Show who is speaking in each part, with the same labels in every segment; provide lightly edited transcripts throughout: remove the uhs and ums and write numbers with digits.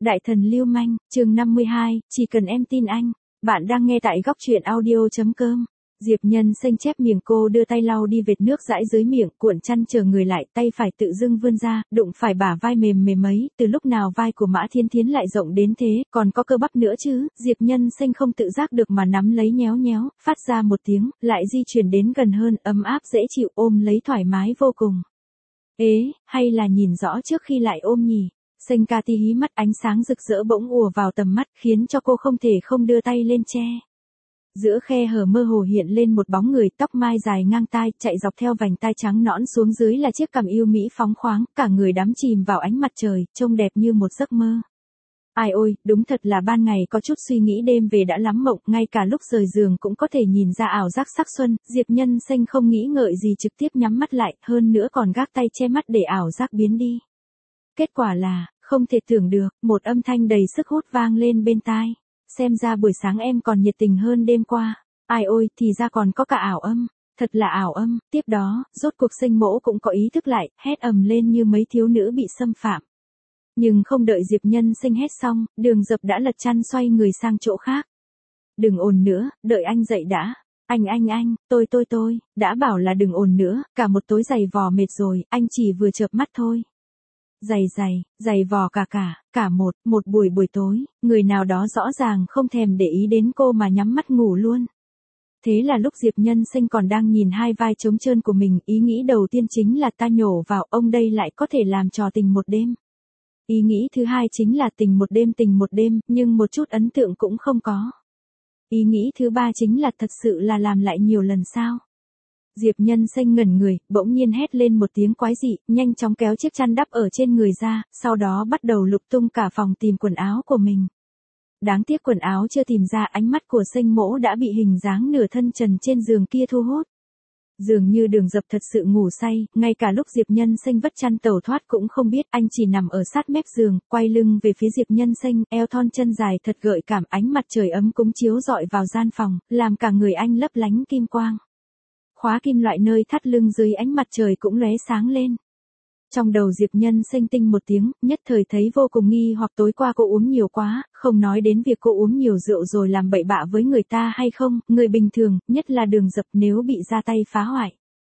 Speaker 1: Đại thần lưu manh, chương 52, chỉ cần em tin anh. Bạn đang nghe tại góc truyện audio.com. Diệp Nhân xanh chép miệng, cô đưa tay lau đi vệt nước dãi dưới miệng, cuộn chăn chờ người lại, tay phải tự dưng vươn ra, đụng phải bả vai mềm mềm ấy, từ lúc nào vai của Mã Thiên Thiến lại rộng đến thế, còn có cơ bắp nữa chứ. Diệp Nhân xanh không tự giác được mà nắm lấy, nhéo nhéo, phát ra một tiếng, lại di chuyển đến gần hơn, ấm áp dễ chịu, ôm lấy thoải mái vô cùng. Ế, hay là nhìn rõ trước khi lại ôm nhỉ? Xanh ca tí hí mắt, ánh sáng rực rỡ bỗng ùa vào tầm mắt, khiến cho cô không thể không đưa tay lên che. Giữa khe hở mơ hồ hiện lên một bóng người, tóc mai dài ngang tai, chạy dọc theo vành tai trắng nõn, xuống dưới là chiếc cằm yêu mỹ phóng khoáng, cả người đắm chìm vào ánh mặt trời, trông đẹp như một giấc mơ. Ai ôi, đúng thật là ban ngày có chút suy nghĩ, đêm về đã lắm mộng, ngay cả lúc rời giường cũng có thể nhìn ra ảo giác sắc xuân. Diệp Nhân xanh không nghĩ ngợi gì, trực tiếp nhắm mắt lại, hơn nữa còn gác tay che mắt để ảo giác biến đi. Kết quả là, không thể tưởng được, một âm thanh đầy sức hút vang lên bên tai. Xem ra buổi sáng em còn nhiệt tình hơn đêm qua. Ai ôi, thì ra còn có cả ảo âm. Thật là ảo âm. Tiếp đó, rốt cuộc Sinh Mỗ cũng có ý thức lại, hét ầm lên như mấy thiếu nữ bị xâm phạm. Nhưng không đợi Diệp Nhân xanh hét xong, Đường Dập đã lật chăn xoay người sang chỗ khác. Đừng ồn nữa, đợi anh dậy đã. Anh, tôi, đã bảo là đừng ồn nữa, cả một tối giày vò mệt rồi, anh chỉ vừa chợp mắt thôi. Giày vò cả một buổi tối, người nào đó rõ ràng không thèm để ý đến cô mà nhắm mắt ngủ luôn. Thế là lúc Diệp Nhân xanh còn đang nhìn hai vai trống trơn của mình, ý nghĩ đầu tiên chính là ta nhổ vào, ông đây lại có thể làm trò tình một đêm. Ý nghĩ thứ hai chính là tình một đêm, nhưng một chút ấn tượng cũng không có. Ý nghĩ thứ ba chính là thật sự là làm lại nhiều lần sao? Diệp Nhân xanh ngẩn người, bỗng nhiên hét lên một tiếng quái dị, nhanh chóng kéo chiếc chăn đắp ở trên người ra, sau đó bắt đầu lục tung cả phòng tìm quần áo của mình. Đáng tiếc quần áo chưa tìm ra, ánh mắt của Sinh Mỗ đã bị hình dáng nửa thân trần trên giường kia thu hút. Dường như Đường Dập thật sự ngủ say, ngay cả lúc Diệp Nhân xanh vất chăn tẩu thoát cũng không biết, anh chỉ nằm ở sát mép giường, quay lưng về phía Diệp Nhân xanh, eo thon chân dài thật gợi cảm, ánh mặt trời ấm cúng chiếu rọi vào gian phòng, làm cả người anh lấp lánh kim quang. Khóa kim loại nơi thắt lưng dưới ánh mặt trời cũng lóe sáng lên. Trong đầu Diệp Nhân xanh tinh một tiếng, nhất thời thấy vô cùng nghi hoặc, tối qua cô uống nhiều quá, không nói đến việc cô uống nhiều rượu rồi làm bậy bạ với người ta hay không, người bình thường, nhất là Đường Dập nếu bị ra tay phá hoại.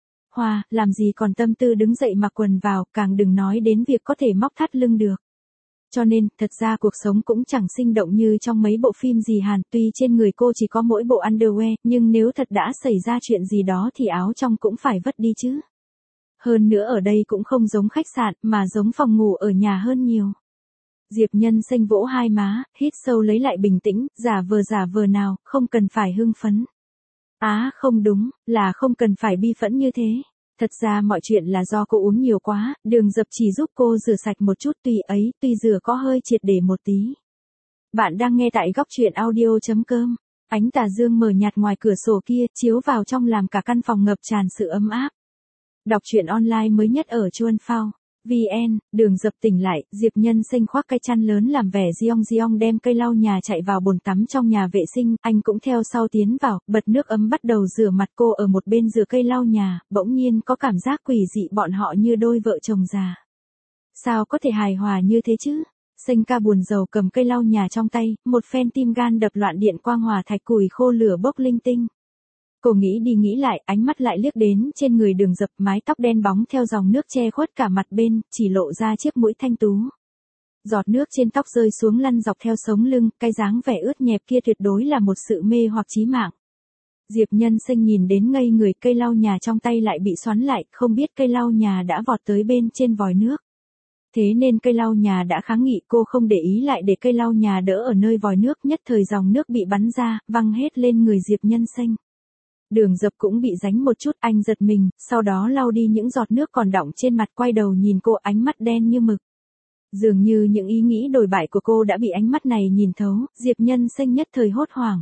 Speaker 1: Làm gì còn tâm tư đứng dậy mặc quần vào, càng đừng nói đến việc có thể móc thắt lưng được. Cho nên, thật ra cuộc sống cũng chẳng sinh động như trong mấy bộ phim gì Hàn, tuy trên người cô chỉ có mỗi bộ underwear, nhưng nếu thật đã xảy ra chuyện gì đó thì áo trong cũng phải vất đi chứ. Hơn nữa ở đây cũng không giống khách sạn, mà giống phòng ngủ ở nhà hơn nhiều. Diệp Nhân xanh vỗ hai má, hít sâu lấy lại bình tĩnh, giả vờ nào, không cần phải hưng phấn. Không đúng, là không cần phải bi phẫn như thế. Thật ra mọi chuyện là do cô uống nhiều quá, Đường Dập chỉ giúp cô rửa sạch một chút, tuy rửa có hơi triệt để một tí. Bạn đang nghe tại góc truyện audio.com. Ánh tà dương mờ nhạt ngoài cửa sổ kia, chiếu vào trong làm cả căn phòng ngập tràn sự ấm áp. Đọc truyện online mới nhất ở Chuan Phao VN. Đường Dập tỉnh lại, Diệp Nhân xanh khoác cái chăn lớn làm vẻ diong đem cây lau nhà chạy vào bồn tắm trong nhà vệ sinh, anh cũng theo sau tiến vào, bật nước ấm bắt đầu rửa mặt. Cô ở một bên rửa cây lau nhà, bỗng nhiên có cảm giác quỷ dị, bọn họ như đôi vợ chồng già. Sao có thể hài hòa như thế chứ? Xanh ca buồn rầu cầm cây lau nhà trong tay, một phen tim gan đập loạn, điện quang hỏa thạch, củi khô lửa bốc linh tinh. Cô nghĩ đi nghĩ lại, ánh mắt lại liếc đến trên người Đường Dập, mái tóc đen bóng theo dòng nước che khuất cả mặt bên, chỉ lộ ra chiếc mũi thanh tú. Giọt nước trên tóc rơi xuống lăn dọc theo sống lưng, cái dáng vẻ ướt nhẹp kia tuyệt đối là một sự mê hoặc chí mạng. Diệp Nhân xanh nhìn đến ngây người, cây lau nhà trong tay lại bị xoắn lại, không biết cây lau nhà đã vọt tới bên trên vòi nước. Thế nên cây lau nhà đã kháng nghị, cô không để ý lại để cây lau nhà đỡ ở nơi vòi nước, nhất thời dòng nước bị bắn ra, văng hết lên người Diệp Nhân xanh. Đường Dập cũng bị dính một chút, anh giật mình, sau đó lau đi những giọt nước còn đọng trên mặt, quay đầu nhìn cô, ánh mắt đen như mực. Dường như những ý nghĩ đồi bại của cô đã bị ánh mắt này nhìn thấu, Diệp Nhân xanh nhất thời hốt hoảng.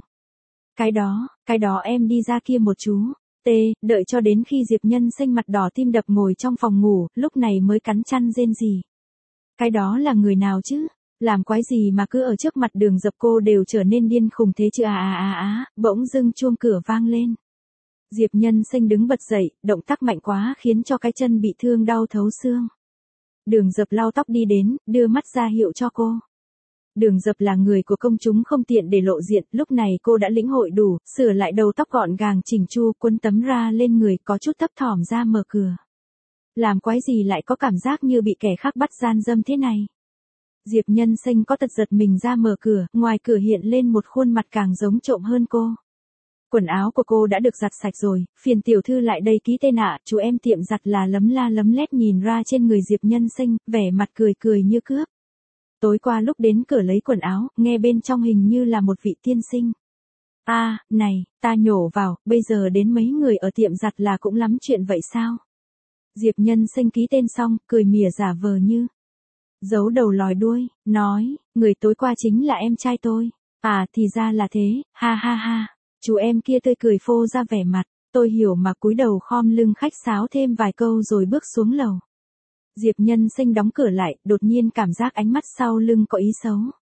Speaker 1: Cái đó em đi ra kia một chú. Đợi cho đến khi Diệp Nhân xanh mặt đỏ tim đập ngồi trong phòng ngủ, lúc này mới cắn chăn rên rỉ. Cái đó là người nào chứ? Làm quái gì mà cứ ở trước mặt Đường Dập cô đều trở nên điên khùng thế chứ? Bỗng dưng chuông cửa vang lên. Diệp Nhân xanh đứng bật dậy, động tác mạnh quá khiến cho cái chân bị thương đau thấu xương. Đường Dập lau tóc đi đến, đưa mắt ra hiệu cho cô. Đường Dập là người của công chúng không tiện để lộ diện, lúc này cô đã lĩnh hội đủ, sửa lại đầu tóc gọn gàng chỉnh chu, quấn tấm ra lên người, có chút thấp thỏm ra mở cửa. Làm quái gì lại có cảm giác như bị kẻ khác bắt gian dâm thế này? Diệp Nhân Sinh có tật giật mình ra mở cửa, ngoài cửa hiện lên một khuôn mặt càng giống trộm hơn cô. Quần áo của cô đã được giặt sạch rồi, phiền tiểu thư lại đây ký tên ạ, chú em tiệm giặt là lấm la lấm lét nhìn ra trên người Diệp Nhân Sinh, vẻ mặt cười cười như cướp. Tối qua lúc đến cửa lấy quần áo, nghe bên trong hình như là một vị tiên sinh. Này, ta nhổ vào, bây giờ đến mấy người ở tiệm giặt là cũng lắm chuyện vậy sao? Diệp Nhân Sinh ký tên xong, cười mỉa giả vờ như giấu đầu lòi đuôi, nói, người tối qua chính là em trai tôi. Thì ra là thế, ha ha ha. Chú em kia tươi cười phô ra vẻ mặt, tôi hiểu mà cúi đầu khom lưng khách sáo thêm vài câu rồi bước xuống lầu. Diệp Nhân Sinh đóng cửa lại, đột nhiên cảm giác ánh mắt sau lưng có ý xấu.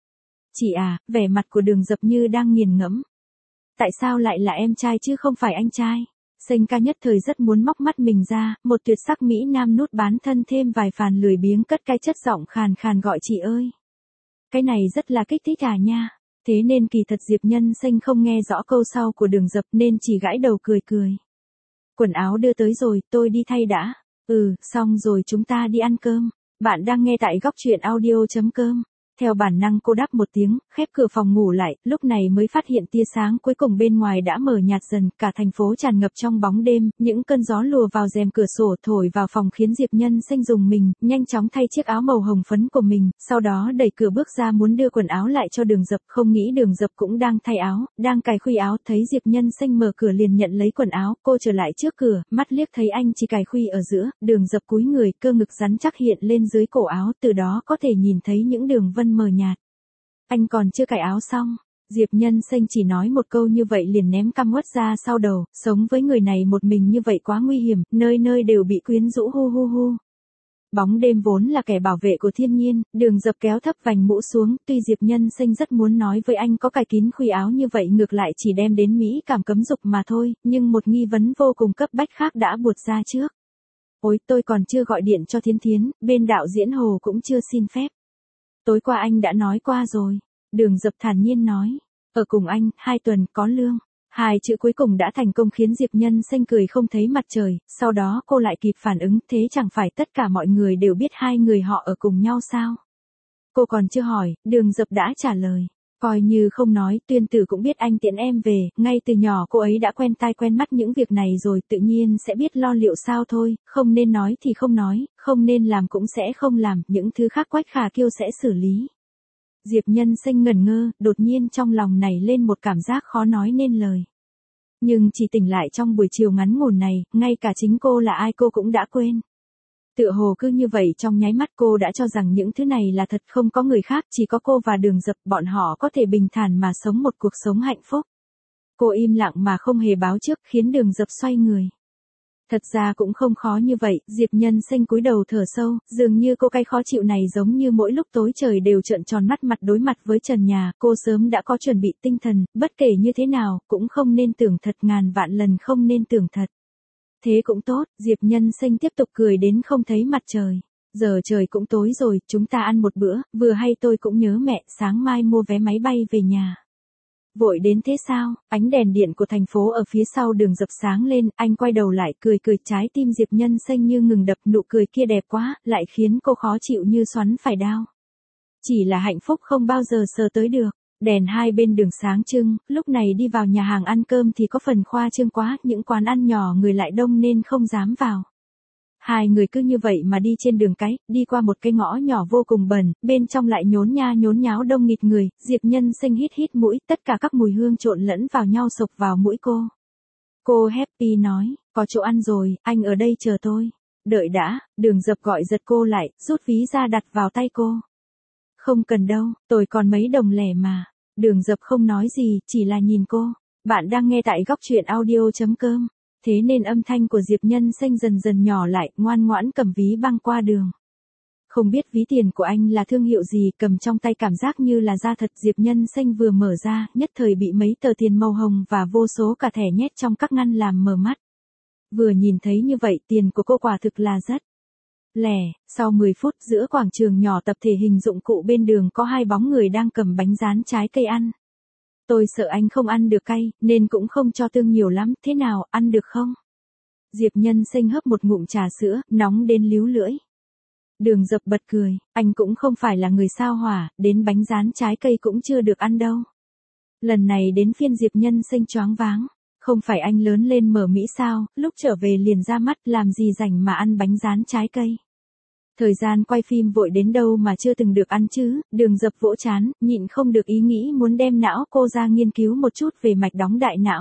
Speaker 1: Chị vẻ mặt của Đường Dập như đang nghiền ngẫm. Tại sao lại là em trai chứ không phải anh trai? Sinh ca nhất thời rất muốn móc mắt mình ra, một tuyệt sắc mỹ nam nút bán thân thêm vài phàn lười biếng cất cái chất giọng khàn khàn gọi chị ơi. Cái này rất là kích thích nha. Thế nên kỳ thật Diệp Nhân Sinh không nghe rõ câu sau của Đường Dập nên chỉ gãi đầu cười cười. Quần áo đưa tới rồi, tôi đi thay đã. Xong rồi chúng ta đi ăn cơm. Bạn đang nghe tại góc truyện audio.com. Theo bản năng cô đáp một tiếng, khép cửa phòng ngủ lại, lúc này mới phát hiện tia sáng cuối cùng bên ngoài đã mờ nhạt dần, cả thành phố tràn ngập trong bóng đêm, những cơn gió lùa vào rèm cửa sổ thổi vào phòng khiến Diệp Nhân Sinh rùng mình, nhanh chóng thay chiếc áo màu hồng phấn của mình, sau đó đẩy cửa bước ra muốn đưa quần áo lại cho Đường Dập, không nghĩ Đường Dập cũng đang thay áo, đang cài khuy áo, thấy Diệp Nhân Sinh mở cửa liền nhận lấy quần áo, cô trở lại trước cửa, mắt liếc thấy anh chỉ cài khuy ở giữa, Đường Dập cúi người, cơ ngực rắn chắc hiện lên dưới cổ áo, từ đó có thể nhìn thấy những đường vân mờ nhạt. Anh còn chưa cài áo xong. Diệp Nhân Sinh chỉ nói một câu như vậy liền ném căm uất ra sau đầu, sống với người này một mình như vậy quá nguy hiểm, nơi nơi đều bị quyến rũ hu hu hu. Bóng đêm vốn là kẻ bảo vệ của thiên nhiên, Đường Dập kéo thấp vành mũ xuống, tuy Diệp Nhân Sinh rất muốn nói với anh có cài kín khuy áo như vậy ngược lại chỉ đem đến mỹ cảm cấm dục mà thôi, nhưng một nghi vấn vô cùng cấp bách khác đã buột ra trước. Ôi, tôi còn chưa gọi điện cho Thiến Thiến, bên đạo diễn Hồ cũng chưa xin phép. Tối qua anh đã nói qua rồi. Đường Dập thản nhiên nói. Ở cùng anh, 2 tuần, có lương. 2 chữ cuối cùng đã thành công khiến Diệp Nhân Sinh cười không thấy mặt trời, sau đó cô lại kịp phản ứng, thế chẳng phải tất cả mọi người đều biết 2 người họ ở cùng nhau sao? Cô còn chưa hỏi, Đường Dập đã trả lời. Coi như không nói, Tuyên Tử cũng biết anh tiễn em về, ngay từ nhỏ cô ấy đã quen tai quen mắt những việc này rồi, tự nhiên sẽ biết lo liệu sao thôi, không nên nói thì không nói, không nên làm cũng sẽ không làm, những thứ khác Quách Khả Kiêu sẽ xử lý. Diệp Nhân Sinh ngẩn ngơ, đột nhiên trong lòng nảy lên một cảm giác khó nói nên lời. Nhưng chỉ tỉnh lại trong buổi chiều ngắn ngủn này, ngay cả chính cô là ai cô cũng đã quên. Tựa hồ cứ như vậy trong nháy mắt cô đã cho rằng những thứ này là thật, không có người khác, chỉ có cô và Đường Dập, bọn họ có thể bình thản mà sống một cuộc sống hạnh phúc. Cô im lặng mà không hề báo trước khiến Đường Dập xoay người. Thật ra cũng không khó như vậy, Diệp Nhân Sinh cúi đầu thở sâu, dường như cô cái khó chịu này giống như mỗi lúc tối trời đều trợn tròn mắt mặt đối mặt với trần nhà, cô sớm đã có chuẩn bị tinh thần, bất kể như thế nào, cũng không nên tưởng thật, ngàn vạn lần không nên tưởng thật. Thế cũng tốt, Diệp Nhân Sinh tiếp tục cười đến không thấy mặt trời. Giờ trời cũng tối rồi, chúng ta ăn một bữa, vừa hay tôi cũng nhớ mẹ, sáng mai mua vé máy bay về nhà. Vội đến thế sao? Ánh đèn điện của thành phố ở phía sau Đường Dập sáng lên, anh quay đầu lại cười cười, trái tim Diệp Nhân Sinh như ngừng đập, nụ cười kia đẹp quá, lại khiến cô khó chịu như xoắn phải đao. Chỉ là hạnh phúc không bao giờ sờ tới được. Đèn hai bên đường sáng trưng, lúc này đi vào nhà hàng ăn cơm thì có phần khoa trương quá, những quán ăn nhỏ người lại đông nên không dám vào. 2 người cứ như vậy mà đi trên đường cái, đi qua một cái ngõ nhỏ vô cùng bẩn, bên trong lại nhốn nháo đông nghịt người, Diệp Nhân Sinh hít mũi, tất cả các mùi hương trộn lẫn vào nhau sộc vào mũi cô. Cô happy nói, có chỗ ăn rồi, anh ở đây chờ tôi. Đợi đã, Đường Dập gọi giật cô lại, rút ví ra đặt vào tay cô. Không cần đâu, tôi còn mấy đồng lẻ mà. Đường Dập không nói gì, chỉ là nhìn cô. Bạn đang nghe tại góc truyện audio.com. Thế nên âm thanh của Diệp Nhân Sinh dần dần nhỏ lại, ngoan ngoãn cầm ví băng qua đường. Không biết ví tiền của anh là thương hiệu gì, cầm trong tay cảm giác như là da thật. Diệp Nhân Sinh vừa mở ra, nhất thời bị mấy tờ tiền màu hồng và vô số cả thẻ nhét trong các ngăn làm mờ mắt. Vừa nhìn thấy như vậy, tiền của cô quả thực là rất Lẻ, sau 10 phút giữa quảng trường nhỏ tập thể hình dụng cụ bên đường có hai bóng người đang cầm bánh rán trái cây ăn. Tôi sợ anh không ăn được cay, nên cũng không cho tương nhiều lắm, thế nào, ăn được không? Diệp Nhân Sinh hớp một ngụm trà sữa, nóng đến líu lưỡi. Đường Dập bật cười, anh cũng không phải là người sao hỏa, đến bánh rán trái cây cũng chưa được ăn đâu. Lần này đến phiên Diệp Nhân Sinh choáng váng. Không phải anh lớn lên mở Mỹ sao, lúc trở về liền ra mắt làm gì rảnh mà ăn bánh rán trái cây. Thời gian quay phim vội đến đâu mà chưa từng được ăn chứ, Đường Dập vỗ chán, nhịn không được ý nghĩ muốn đem não cô ra nghiên cứu một chút về mạch đóng đại não.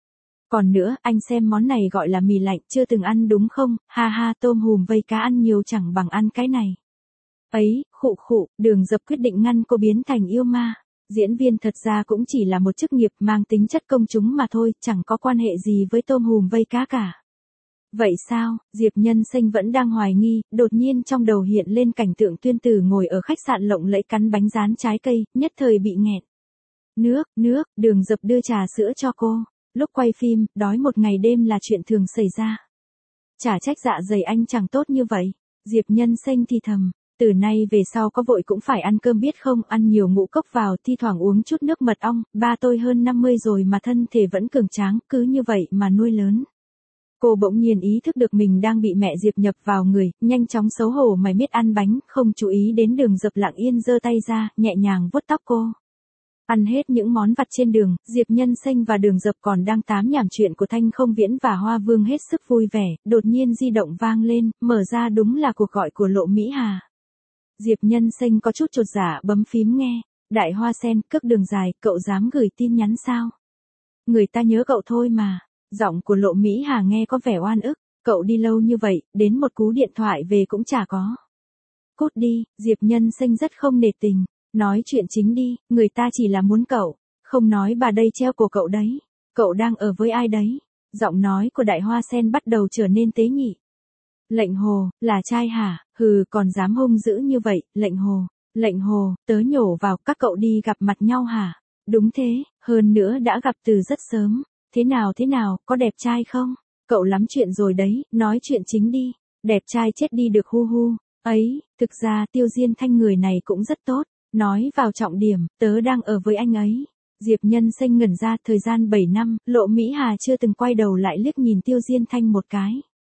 Speaker 1: Còn nữa, anh xem món này gọi là mì lạnh, chưa từng ăn đúng không, ha ha tôm hùm vây cá ăn nhiều chẳng bằng ăn cái này. Ấy, khụ khụ, Đường Dập quyết định ngăn cô biến thành yêu ma. Diễn viên thật ra cũng chỉ là một chức nghiệp mang tính chất công chúng mà thôi, chẳng có quan hệ gì với tôm hùm vây cá cả. Vậy sao, Diệp Nhân Sinh vẫn đang hoài nghi, đột nhiên trong đầu hiện lên cảnh tượng Tuyên Tử ngồi ở khách sạn lộng lẫy cắn bánh rán trái cây, nhất thời bị nghẹn. Nước, Đường Dập đưa trà sữa cho cô. Lúc quay phim, đói một ngày đêm là chuyện thường xảy ra. Chả trách dạ dày anh chẳng tốt như vậy. Diệp Nhân Sinh thì thầm. Từ nay về sau có vội cũng phải ăn cơm biết không, ăn nhiều ngũ cốc vào, thi thoảng uống chút nước mật ong, ba tôi hơn 50 rồi mà thân thể vẫn cường tráng, cứ như vậy mà nuôi lớn. Cô bỗng nhiên ý thức được mình đang bị mẹ Diệp nhập vào người, nhanh chóng xấu hổ mày miết ăn bánh, không chú ý đến Đường Dập lặng yên giơ tay ra, nhẹ nhàng vuốt tóc cô. Ăn hết những món vặt trên đường, Diệp Nhân Sinh và Đường Dập còn đang tám nhảm chuyện của Thanh Không Viễn và Hoa Vương hết sức vui vẻ, đột nhiên di động vang lên, mở ra đúng là cuộc gọi của Lộ Mỹ Hà. Diệp Nhân Sinh có chút chột dạ bấm phím nghe. Đại Hoa Sen, cước đường dài, cậu dám gửi tin nhắn sao? Người ta nhớ cậu thôi mà. Giọng của Lộ Mỹ Hà nghe có vẻ oan ức. Cậu đi lâu như vậy, đến một cú điện thoại về cũng chả có. Cút đi, Diệp Nhân Sinh rất không nể tình. Nói chuyện chính đi, người ta chỉ là muốn cậu. Không nói bà đây treo cổ cậu đấy. Cậu đang ở với ai đấy? Giọng nói của Đại Hoa Sen bắt đầu trở nên tế nhị. Lệnh Hồ, là trai hả? Hừ, còn dám hung dữ như vậy, Lệnh Hồ, tớ nhổ vào, các cậu đi gặp mặt nhau hả? Đúng thế, hơn nữa đã gặp từ rất sớm. Thế nào, có đẹp trai không? Cậu lắm chuyện rồi đấy, nói chuyện chính đi. Đẹp trai chết đi được hu hu. Ấy, thực ra Tiêu Diên Thanh người này cũng rất tốt. Nói vào trọng điểm, tớ đang ở với anh ấy. Diệp Nhân Sinh ngẩn ra, thời gian 7 năm, Lộ Mỹ Hà chưa từng quay đầu lại liếc nhìn Tiêu Diên Thanh một cái.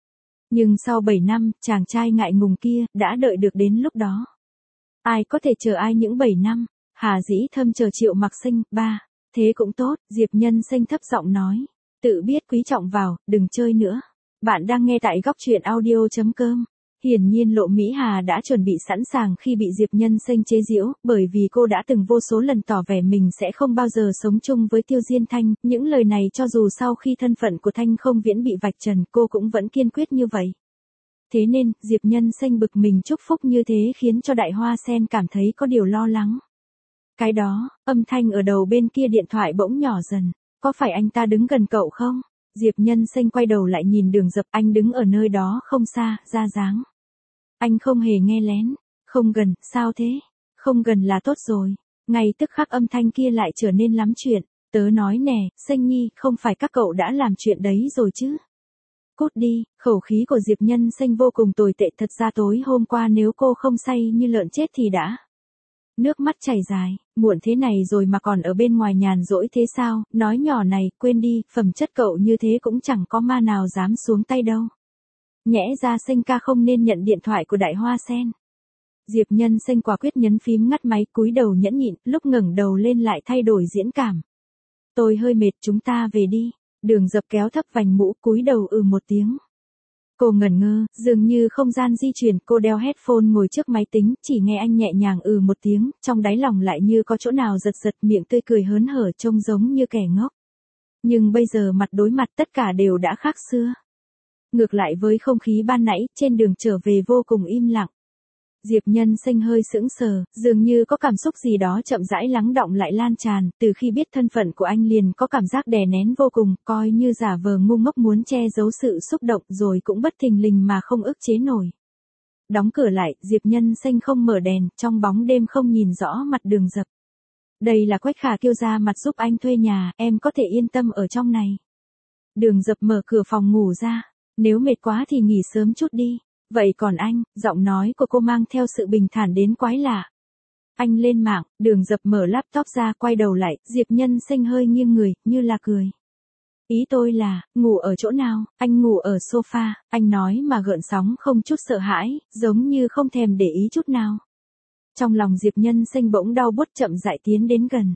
Speaker 1: Nhưng sau 7 năm, chàng trai ngại ngùng kia, đã đợi được đến lúc đó. Ai có thể chờ ai những 7 năm? Hà Dĩ Thâm chờ Triệu Mặc Sinh, ba. Thế cũng tốt, Diệp Nhân Sinh thấp giọng nói. Tự biết quý trọng vào, đừng chơi nữa. Bạn đang nghe tại góc truyện audio.com. Hiển nhiên Lộ Mỹ Hà đã chuẩn bị sẵn sàng khi bị Diệp Nhân Sinh chế giễu, bởi vì cô đã từng vô số lần tỏ vẻ mình sẽ không bao giờ sống chung với Tiêu Diên Thanh, những lời này cho dù sau khi thân phận của Thanh Không Viễn bị vạch trần, cô cũng vẫn kiên quyết như vậy. Thế nên, Diệp Nhân Sinh bực mình chúc phúc như thế khiến cho Đại Hoa Sen cảm thấy có điều lo lắng. Cái đó, âm thanh ở đầu bên kia điện thoại bỗng nhỏ dần, có phải anh ta đứng gần cậu không? Diệp Nhân Sinh quay đầu lại nhìn Đường Dập, anh đứng ở nơi đó không xa, ra dáng. Anh không hề nghe lén. Không gần, sao thế? Không gần là tốt rồi. Ngay tức khắc âm thanh kia lại trở nên lắm chuyện. Tớ nói nè, Sinh Nhi, không phải các cậu đã làm chuyện đấy rồi chứ? Cút đi, khẩu khí của Diệp Nhân Sinh vô cùng tồi tệ, thật ra tối hôm qua nếu cô không say như lợn chết thì đã. Nước mắt chảy dài, muộn thế này rồi mà còn ở bên ngoài nhàn rỗi thế sao, nói nhỏ này, quên đi, phẩm chất cậu như thế cũng chẳng có ma nào dám xuống tay đâu. Nhẽ ra Sinh ca không nên nhận điện thoại của Đại Hoa Sen. Diệp Nhân Sinh quả quyết nhấn phím ngắt máy, cúi đầu nhẫn nhịn, lúc ngẩng đầu lên lại thay đổi diễn cảm. Tôi hơi mệt, chúng ta về đi. Đường Dập kéo thấp vành mũ, cúi đầu một tiếng. Cô ngẩn ngơ, dường như không gian di chuyển, cô đeo headphone ngồi trước máy tính, chỉ nghe anh nhẹ nhàng một tiếng, trong đáy lòng lại như có chỗ nào giật giật, miệng tươi cười hớn hở trông giống như kẻ ngốc. Nhưng bây giờ mặt đối mặt tất cả đều đã khác xưa. Ngược lại với không khí ban nãy, trên đường trở về vô cùng im lặng. Diệp Nhân Sinh hơi sững sờ, dường như có cảm xúc gì đó chậm rãi lắng đọng lại lan tràn, từ khi biết thân phận của anh liền có cảm giác đè nén vô cùng, coi như giả vờ ngu ngốc muốn che giấu sự xúc động rồi cũng bất thình lình mà không ức chế nổi. Đóng cửa lại, Diệp Nhân Sinh không mở đèn, trong bóng đêm không nhìn rõ mặt Đường Dập. Đây là Quách Khả Kiêu ra mặt giúp anh thuê nhà, em có thể yên tâm ở trong này. Đường Dập mở cửa phòng ngủ ra, nếu mệt quá thì nghỉ sớm chút đi. Vậy còn anh, giọng nói của cô mang theo sự bình thản đến quái lạ. Anh lên mạng, Đường Dập mở laptop ra quay đầu lại, Diệp Nhân Sinh hơi nghiêng người, như là cười. Ý tôi là, ngủ ở chỗ nào, anh ngủ ở sofa, anh nói mà gợn sóng không chút sợ hãi, giống như không thèm để ý chút nào. Trong lòng Diệp Nhân Sinh bỗng đau buốt chậm rãi tiến đến gần.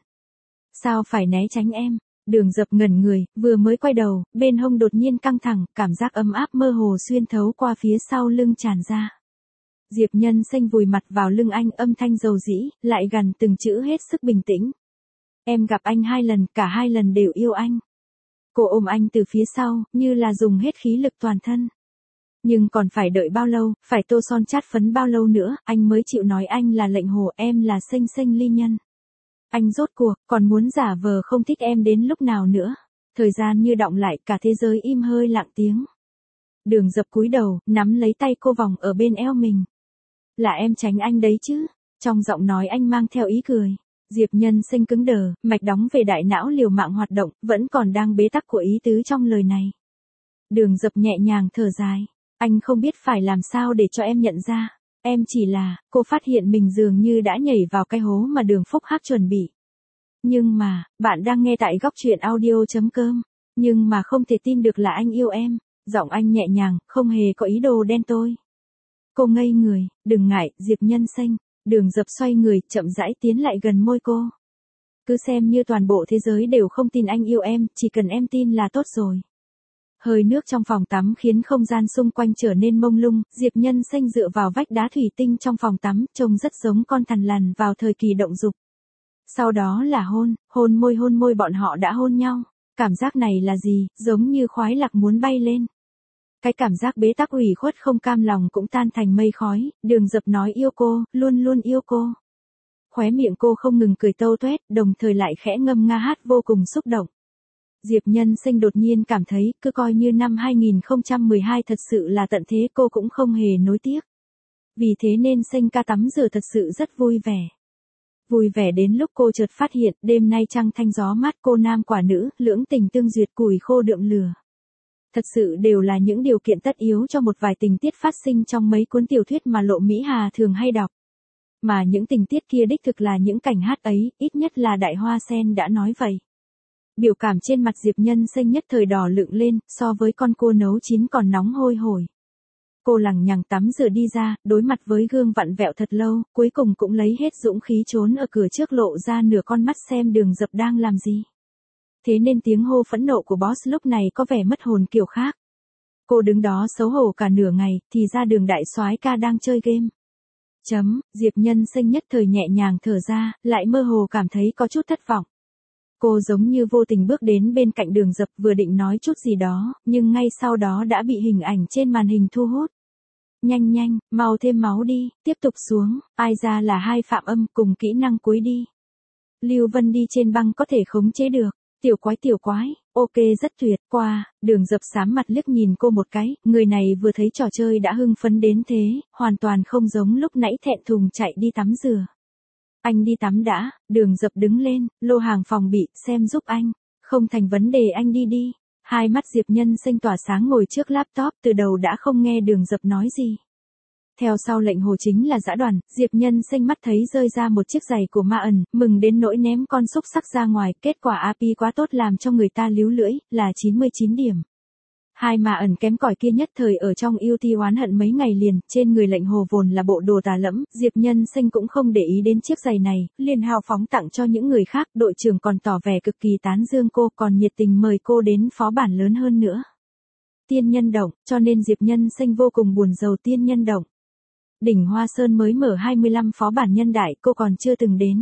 Speaker 1: Sao phải né tránh em? Đường Dập ngẩn người, vừa mới quay đầu, bên hông đột nhiên căng thẳng, cảm giác ấm áp mơ hồ xuyên thấu qua phía sau lưng tràn ra. Diệp Nhân Sinh vùi mặt vào lưng anh, âm thanh dầu dĩ, lại gần từng chữ hết sức bình tĩnh. Em gặp anh 2 lần, cả 2 lần đều yêu anh. Cô ôm anh từ phía sau, như là dùng hết khí lực toàn thân. Nhưng còn phải đợi bao lâu, phải tô son chát phấn bao lâu nữa, anh mới chịu nói anh là Lệnh Hồ, em là Sinh Sinh Ly Nhân. Anh rốt cuộc, còn muốn giả vờ không thích em đến lúc nào nữa. Thời gian như đọng lại, cả thế giới im hơi lặng tiếng. Đường Dập cúi đầu, nắm lấy tay cô vòng ở bên eo mình. Là em tránh anh đấy chứ. Trong giọng nói anh mang theo ý cười. Diệp Nhân Sinh cứng đờ, mạch đóng về đại não liều mạng hoạt động, vẫn còn đang bế tắc của ý tứ trong lời này. Đường Dập nhẹ nhàng thở dài. Anh không biết phải làm sao để cho em nhận ra. Em chỉ là, cô phát hiện mình dường như đã nhảy vào cái hố mà Đường Phúc Hắc chuẩn bị. Nhưng mà, bạn đang nghe tại góc truyện audio.com. Nhưng mà không thể tin được là anh yêu em. Giọng anh nhẹ nhàng, không hề có ý đồ đen tôi. Cô ngây người, đừng ngại, Diệp Nhân Sinh. Đường Dập xoay người, chậm rãi tiến lại gần môi cô. Cứ xem như toàn bộ thế giới đều không tin anh yêu em, chỉ cần em tin là tốt rồi. Hơi nước trong phòng tắm khiến không gian xung quanh trở nên mông lung, Diệp Nhân Sinh dựa vào vách đá thủy tinh trong phòng tắm, trông rất giống con thằn lằn vào thời kỳ động dục. Sau đó là hôn môi bọn họ đã hôn nhau. Cảm giác này là gì, giống như khoái lạc muốn bay lên. Cái cảm giác bế tắc ủy khuất không cam lòng cũng tan thành mây khói, Đường Dập nói yêu cô, luôn luôn yêu cô. Khóe miệng cô không ngừng cười tâu tuét, đồng thời lại khẽ ngâm nga hát vô cùng xúc động. Diệp Nhân Sinh đột nhiên cảm thấy, cứ coi như năm 2012 thật sự là tận thế, cô cũng không hề nối tiếc. Vì thế nên Sinh ca tắm rửa thật sự rất vui vẻ. Vui vẻ đến lúc cô chợt phát hiện, đêm nay trăng thanh gió mát, cô nam quả nữ, lưỡng tình tương duyệt, củi khô đượm lửa. Thật sự đều là những điều kiện tất yếu cho một vài tình tiết phát sinh trong mấy cuốn tiểu thuyết mà Lộ Mỹ Hà thường hay đọc. Mà những tình tiết kia đích thực là những cảnh hát ấy, ít nhất là Đại Hoa Sen đã nói vậy. Biểu cảm trên mặt Diệp Nhân Sinh nhất thời đỏ lựng lên, so với con cua nấu chín còn nóng hôi hổi. Cô lằng nhằng tắm rửa đi ra, đối mặt với gương vặn vẹo thật lâu, cuối cùng cũng lấy hết dũng khí trốn ở cửa trước, lộ ra nửa con mắt xem Đường Dập đang làm gì. Thế nên tiếng hô phẫn nộ của boss lúc này có vẻ mất hồn kiểu khác. Cô đứng đó xấu hổ cả nửa ngày, thì ra Đường đại soái ca đang chơi game. Diệp Nhân Sinh nhất thời nhẹ nhàng thở ra, lại mơ hồ cảm thấy có chút thất vọng. Cô giống như vô tình bước đến bên cạnh Đường Dập, vừa định nói chút gì đó, nhưng ngay sau đó đã bị hình ảnh trên màn hình thu hút. Nhanh, mau thêm máu đi, tiếp tục xuống, ai ra là 2 phạm âm cùng kỹ năng cuối đi. Lưu Vân đi trên băng có thể khống chế được. Tiểu quái, ok rất tuyệt, qua, Đường Dập xám mặt liếc nhìn cô một cái, người này vừa thấy trò chơi đã hưng phấn đến thế, hoàn toàn không giống lúc nãy thẹn thùng chạy đi tắm rửa. Anh đi tắm đã, Đường Dập đứng lên, lô hàng phòng bị, xem giúp anh. Không thành vấn đề, anh đi. Hai mắt Diệp Nhân Sinh tỏa sáng ngồi trước laptop, từ đầu đã không nghe Đường Dập nói gì. Theo sau Lệnh Hồ chính là dã đoàn, Diệp Nhân Sinh mắt thấy rơi ra một chiếc giày của Ma ẩn, mừng đến nỗi ném con xúc sắc ra ngoài, kết quả API quá tốt làm cho người ta líu lưỡi, là 99 điểm. Hai Ma ẩn kém cỏi kia nhất thời ở trong yêu ti oán hận mấy ngày liền, trên người Lệnh Hồ vốn là bộ đồ tà lẫm, Diệp Nhân Sinh cũng không để ý đến chiếc giày này, liền hào phóng tặng cho những người khác, đội trưởng còn tỏ vẻ cực kỳ tán dương cô, còn nhiệt tình mời cô đến phó bản lớn hơn nữa. Tiên nhân động, cho nên Diệp Nhân Sinh vô cùng buồn rầu tiên nhân động. Đỉnh Hoa Sơn mới mở 25 phó bản nhân đại, cô còn chưa từng đến.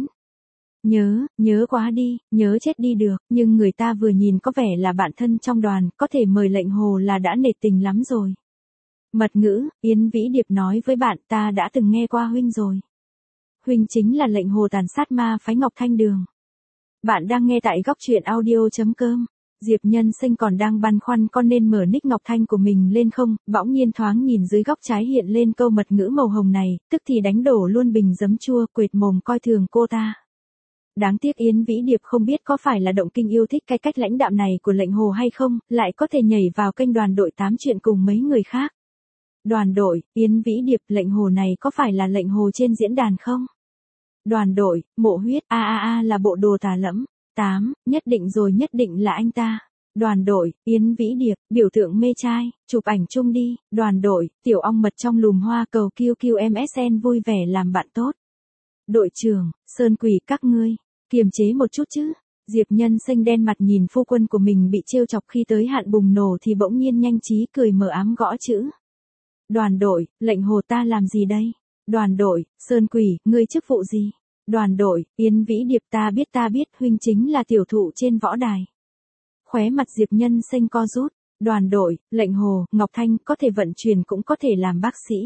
Speaker 1: Nhớ quá đi, nhớ chết đi được, nhưng người ta vừa nhìn có vẻ là bạn thân trong đoàn, có thể mời Lệnh Hồ là đã nể tình lắm rồi. Mật ngữ, Yến Vĩ Điệp nói với bạn, ta đã từng nghe qua huynh rồi. Huynh chính là Lệnh Hồ tàn sát ma phái Ngọc Thanh Đường. Bạn đang nghe tại góc truyện audio.com. Diệp Nhân Sinh còn đang băn khoăn con nên mở nick Ngọc Thanh của mình lên không, bỗng nhiên thoáng nhìn dưới góc trái hiện lên câu mật ngữ màu hồng này, tức thì đánh đổ luôn bình giấm chua, quệt mồm coi thường cô ta. Đáng tiếc Yến Vĩ Điệp không biết có phải là động kinh yêu thích cái cách lãnh đạm này của Lệnh Hồ hay không, lại có thể nhảy vào kênh đoàn đội 8 chuyện cùng mấy người khác. Đoàn đội, Yến Vĩ Điệp, lệnh hồ này có phải là lệnh hồ trên diễn đàn không? Đoàn đội, Mộ Huyết, là bộ đồ tà lẫm. 8, nhất định rồi, nhất định là anh ta. Đoàn đội, Yến Vĩ Điệp, biểu tượng mê trai, chụp ảnh chung đi. Đoàn đội, Tiểu Ong Mật trong lùm hoa cầu QQMSN vui vẻ làm bạn tốt. Đội trưởng, Sơn Quỷ các ngươi, kiềm chế một chút chứ. Diệp Nhân Xanh đen mặt nhìn phu quân của mình bị trêu chọc khi tới hạn bùng nổ thì bỗng nhiên nhanh trí cười mờ ám gõ chữ. Đoàn đội, lệnh hồ ta làm gì đây? Đoàn đội, Sơn Quỷ, ngươi chức vụ gì? Đoàn đội, Yến Vĩ Điệp, ta biết, huynh chính là tiểu thụ trên võ đài. Khóe mặt Diệp Nhân Xanh co rút. Đoàn đội, lệnh hồ, Ngọc Thanh, có thể vận chuyển cũng có thể làm bác sĩ.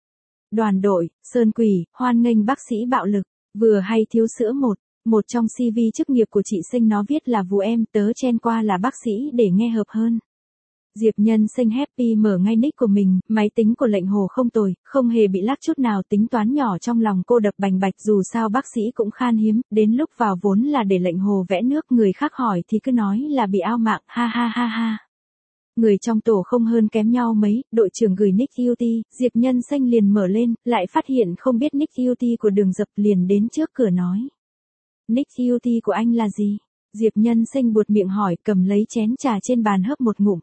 Speaker 1: Đoàn đội, Sơn Quỷ, hoan nghênh bác sĩ bạo lực, vừa hay thiếu sữa một trong CV chức nghiệp của chị Sinh nó viết là vụ em, tớ chen qua là bác sĩ để nghe hợp hơn. Diệp Nhân Xanh happy mở ngay nick của mình, máy tính của lệnh hồ không tồi, không hề bị lag chút nào, tính toán nhỏ trong lòng cô đập bành bạch, dù sao bác sĩ cũng khan hiếm, đến lúc vào vốn là để lệnh hồ vẽ nước, người khác hỏi thì cứ nói là bị ao mạng, ha ha ha ha. Người trong tổ không hơn kém nhau mấy, đội trưởng gửi nick UT, Diệp Nhân Xanh liền mở lên, lại phát hiện không biết nick UT của Đường Dập, liền đến trước cửa nói. Nick UT của anh là gì? Diệp Nhân Xanh buột miệng hỏi, cầm lấy chén trà trên bàn hớp một ngụm.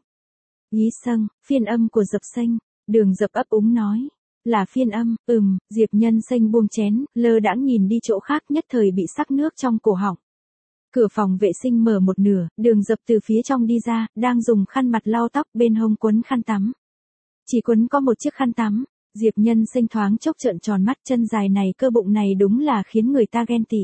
Speaker 1: Ý Sâng, phiên âm của Dập Xanh. Đường Dập ấp úng nói. Là phiên âm, Diệp Nhân Xanh buông chén, lơ đãng nhìn đi chỗ khác, nhất thời bị sắc nước trong cổ họng. Cửa phòng vệ sinh mở một nửa, Đường Dập từ phía trong đi ra, đang dùng khăn mặt lau tóc, bên hông quấn khăn tắm. Chỉ quấn có một chiếc khăn tắm. Diệp Nhân Xanh thoáng chốc trợn tròn mắt, chân dài này, cơ bụng này đúng là khiến người ta ghen tị.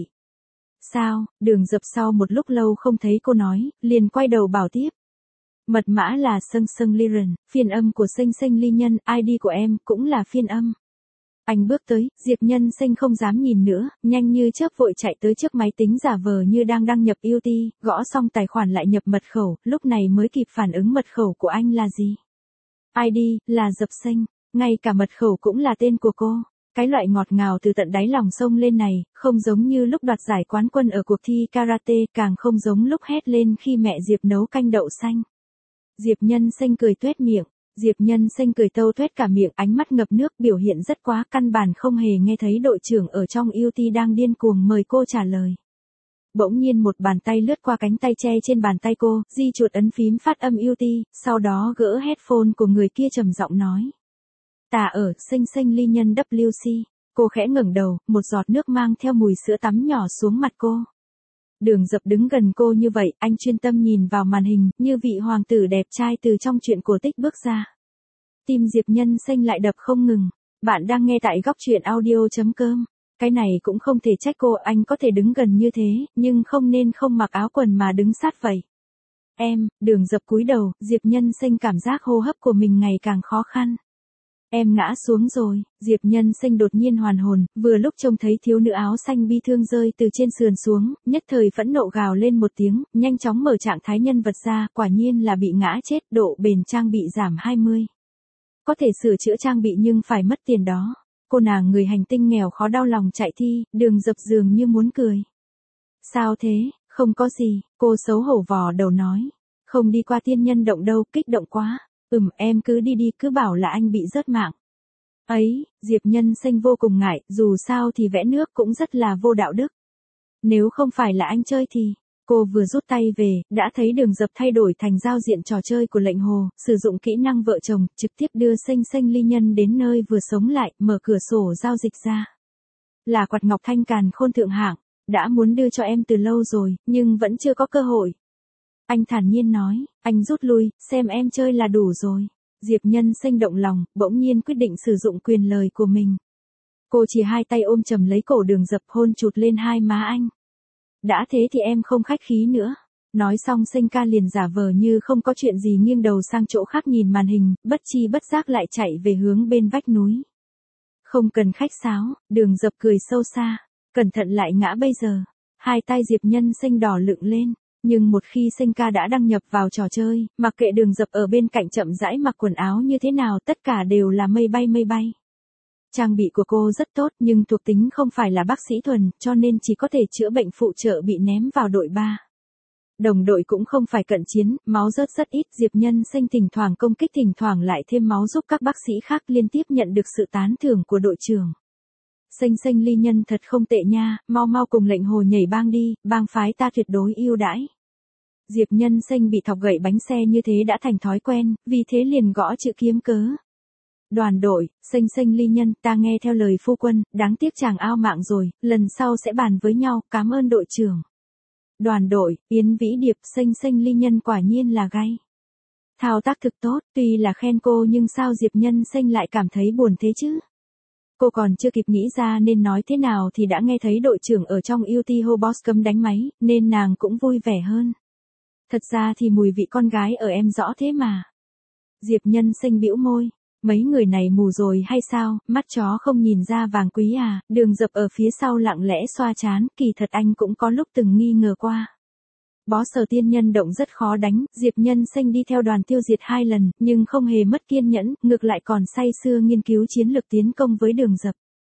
Speaker 1: Sao? Đường Dập sau một lúc lâu không thấy cô nói, liền quay đầu bảo tiếp. Mật mã là Sâng Sâng Liren, phiên âm của Xanh Xanh Ly Nhân, ID của em cũng là phiên âm. Anh bước tới, Diệp Nhân Xanh không dám nhìn nữa, nhanh như chớp vội chạy tới trước máy tính giả vờ như đang đăng nhập UT, gõ xong tài khoản lại nhập mật khẩu, lúc này mới kịp phản ứng mật khẩu của anh là gì. ID, là Dập Xanh, ngay cả mật khẩu cũng là tên của cô. Cái loại ngọt ngào từ tận đáy lòng sông lên này, không giống như lúc đoạt giải quán quân ở cuộc thi karate, càng không giống lúc hét lên khi mẹ Diệp nấu canh đậu xanh. Diệp Nhân Xanh cười tuét miệng, Diệp Nhân Xanh cười tâu tuét cả miệng, ánh mắt ngập nước, biểu hiện rất quá, căn bản không hề nghe thấy đội trưởng ở trong UT đang điên cuồng mời cô trả lời. Bỗng nhiên một bàn tay lướt qua cánh tay che trên bàn tay cô, di chuột ấn phím phát âm UT, sau đó gỡ headphone của người kia trầm giọng nói. Ta ở, Xanh Xanh Ly Nhân WC, cô khẽ ngẩng đầu, một giọt nước mang theo mùi sữa tắm nhỏ xuống mặt cô. Đường Dập đứng gần cô như vậy, anh chuyên tâm nhìn vào màn hình, như vị hoàng tử đẹp trai từ trong truyện cổ tích bước ra. Tim Diệp Nhân Xanh lại đập không ngừng. Bạn đang nghe tại góc truyện audio.com. Cái này cũng không thể trách cô, anh có thể đứng gần như thế, nhưng không nên không mặc áo quần mà đứng sát vậy. Đường Dập cúi đầu, Diệp Nhân Xanh cảm giác hô hấp của mình ngày càng khó khăn. Em ngã xuống rồi, Diệp Nhân Xanh đột nhiên hoàn hồn, vừa lúc trông thấy thiếu nữ áo xanh bi thương rơi từ trên sườn xuống, nhất thời phẫn nộ gào lên một tiếng, nhanh chóng mở trạng thái nhân vật ra, quả nhiên là bị ngã chết, độ bền trang bị giảm 20. Có thể sửa chữa trang bị nhưng phải mất tiền đó. Cô nàng người hành tinh nghèo khó đau lòng chạy thi, Đường Dập dường như muốn cười. Sao thế, không có gì, cô xấu hổ vò đầu nói. Không đi qua tiên nhân động đâu, kích động quá. Em cứ đi đi, cứ bảo là anh bị rớt mạng. Ấy, Diệp Nhân Xanh vô cùng ngại, dù sao thì vẽ nước cũng rất là vô đạo đức. Nếu không phải là anh chơi thì, cô vừa rút tay về, đã thấy Đường Dập thay đổi thành giao diện trò chơi của lệnh hồ, sử dụng kỹ năng vợ chồng, trực tiếp đưa Xanh Xanh Ly Nhân đến nơi vừa sống lại, mở cửa sổ giao dịch ra. Là quạt ngọc thanh càn khôn thượng hạng, đã muốn đưa cho em từ lâu rồi, nhưng vẫn chưa có cơ hội. Anh thản nhiên nói, anh rút lui, xem em chơi là đủ rồi. Diệp Nhân Xanh động lòng, bỗng nhiên quyết định sử dụng quyền lời của mình. Cô chỉ hai tay ôm chầm lấy cổ Đường Dập, hôn chụt lên hai má anh. Đã thế thì em không khách khí nữa. Nói xong Xanh ca liền giả vờ như không có chuyện gì, nghiêng đầu sang chỗ khác nhìn màn hình, bất chi bất giác lại chạy về hướng bên vách núi. Không cần khách sáo, Đường Dập cười sâu xa. Cẩn thận lại ngã bây giờ. Hai tay Diệp Nhân Xanh đỏ lựng lên. Nhưng một khi Xanh ca đã đăng nhập vào trò chơi, mặc kệ Đường Dập ở bên cạnh chậm rãi mặc quần áo như thế nào, tất cả đều là mây bay mây bay. Trang bị của cô rất tốt nhưng thuộc tính không phải là bác sĩ thuần, cho nên chỉ có thể chữa bệnh phụ trợ bị ném vào đội 3. Đồng đội cũng không phải cận chiến, máu rớt rất ít, Diệp Nhân Xanh thỉnh thoảng công kích thỉnh thoảng lại thêm máu giúp các bác sĩ khác liên tiếp nhận được sự tán thưởng của đội trưởng. Xanh xanh ly nhân thật không tệ nha, mau mau cùng lệnh hồ nhảy bang đi, bang phái ta tuyệt đối yêu đãi. Diệp Nhân Xanh bị thọc gậy bánh xe như thế đã thành thói quen, vì thế liền gõ chữ kiếm cớ. Đoàn đội, xanh xanh ly nhân, ta nghe theo lời phu quân, đáng tiếc chàng ao mạng rồi, lần sau sẽ bàn với nhau, cảm ơn đội trưởng. Đoàn đội, Yến Vĩ Điệp, xanh xanh ly nhân quả nhiên là gay. Thao tác thực tốt, tuy là khen cô nhưng sao Diệp Nhân Xanh lại cảm thấy buồn thế chứ? Cô còn chưa kịp nghĩ ra nên nói thế nào thì đã nghe thấy đội trưởng ở trong UT hô boss cấm đánh máy, nên nàng cũng vui vẻ hơn. Thật ra thì mùi vị con gái ở em rõ thế mà. Diệp Nhân Xanh bĩu môi. Mấy người này mù rồi hay sao, mắt chó không nhìn ra vàng quý à, Đường Dập ở phía sau lặng lẽ xoa chán, kỳ thật anh cũng có lúc từng nghi ngờ qua. Bó Sở Tiên Nhân động rất khó đánh, Diệp Nhân Xanh đi theo đoàn tiêu diệt 2 lần, nhưng không hề mất kiên nhẫn, ngược lại còn say sưa nghiên cứu chiến lược tiến công với Đường Dập.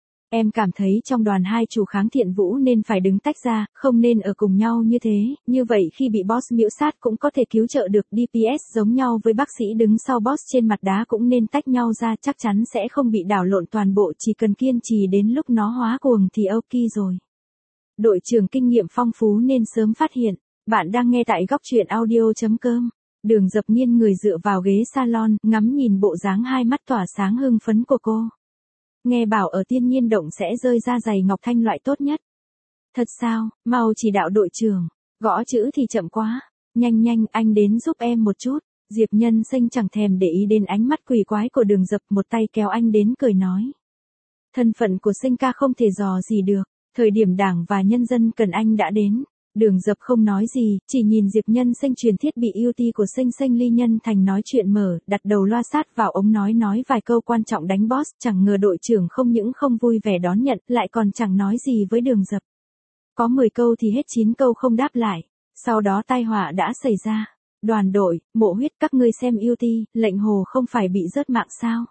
Speaker 1: Em cảm thấy trong đoàn hai chủ kháng thiện vũ nên phải đứng tách ra, không nên ở cùng nhau như thế, như vậy khi bị boss miễu sát cũng có thể cứu trợ được. DPS giống nhau với bác sĩ đứng sau boss trên mặt đá cũng nên tách nhau ra, chắc chắn sẽ không bị đảo lộn toàn bộ, chỉ cần kiên trì đến lúc nó hóa cuồng thì ok rồi. Đội trưởng kinh nghiệm phong phú nên sớm phát hiện. Bạn đang nghe tại góc truyện audio.com. Đường Dập nghiêng người dựa vào ghế salon, ngắm nhìn bộ dáng hai mắt tỏa sáng hưng phấn của cô. Nghe bảo ở Tiên Nhiên Động sẽ rơi ra giày ngọc thanh loại tốt nhất. Thật sao, mau chỉ đạo đội trưởng, gõ chữ thì chậm quá. Nhanh nhanh, anh đến giúp em một chút. Diệp Nhân Xanh chẳng thèm để ý đến ánh mắt quỷ quái của Đường Dập, một tay kéo anh đến cười nói. Thân phận của Xanh ca không thể dò gì được, thời điểm đảng và nhân dân cần anh đã đến. Đường Dập không nói gì, chỉ nhìn Diệp Nhân Xanh truyền thiết bị UT của xanh xanh ly nhân thành nói chuyện mở, đặt đầu loa sát vào ống nói vài câu quan trọng đánh boss, chẳng ngờ đội trưởng không những không vui vẻ đón nhận, lại còn chẳng nói gì với Đường Dập. Có 10 câu thì hết 9 câu không đáp lại, sau đó tai họa đã xảy ra. Đoàn đội, Mộ Huyết, các ngươi xem UT, lệnh hồ không phải bị rớt mạng sao?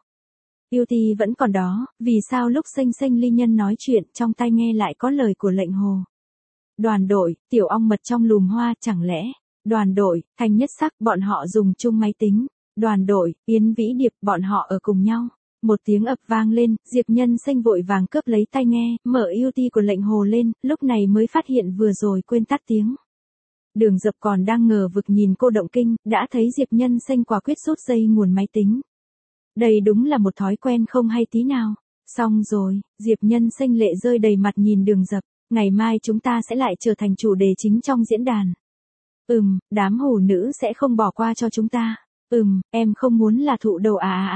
Speaker 1: UT vẫn còn đó, vì sao lúc xanh xanh ly nhân nói chuyện trong tai nghe lại có lời của lệnh hồ? Đoàn đội, Tiểu Ong Mật trong lùm hoa, chẳng lẽ? Đoàn đội, Thanh Nhất Sắc, bọn họ dùng chung máy tính. Đoàn đội, Yến Vĩ Điệp, bọn họ ở cùng nhau. Một tiếng ập vang lên, Diệp Nhân Xanh vội vàng cướp lấy tai nghe, mở UT của lệnh hồ lên, lúc này mới phát hiện vừa rồi quên tắt tiếng. Đường Dập còn đang ngờ vực nhìn cô động kinh, đã thấy Diệp Nhân Xanh quả quyết rút dây nguồn máy tính. Đây đúng là một thói quen không hay tí nào. Xong rồi, Diệp Nhân Xanh lệ rơi đầy mặt nhìn Đường Dập. Ngày mai chúng ta sẽ lại trở thành chủ đề chính trong diễn đàn. Đám hủ nữ sẽ không bỏ qua cho chúng ta. Em không muốn là thụ đầu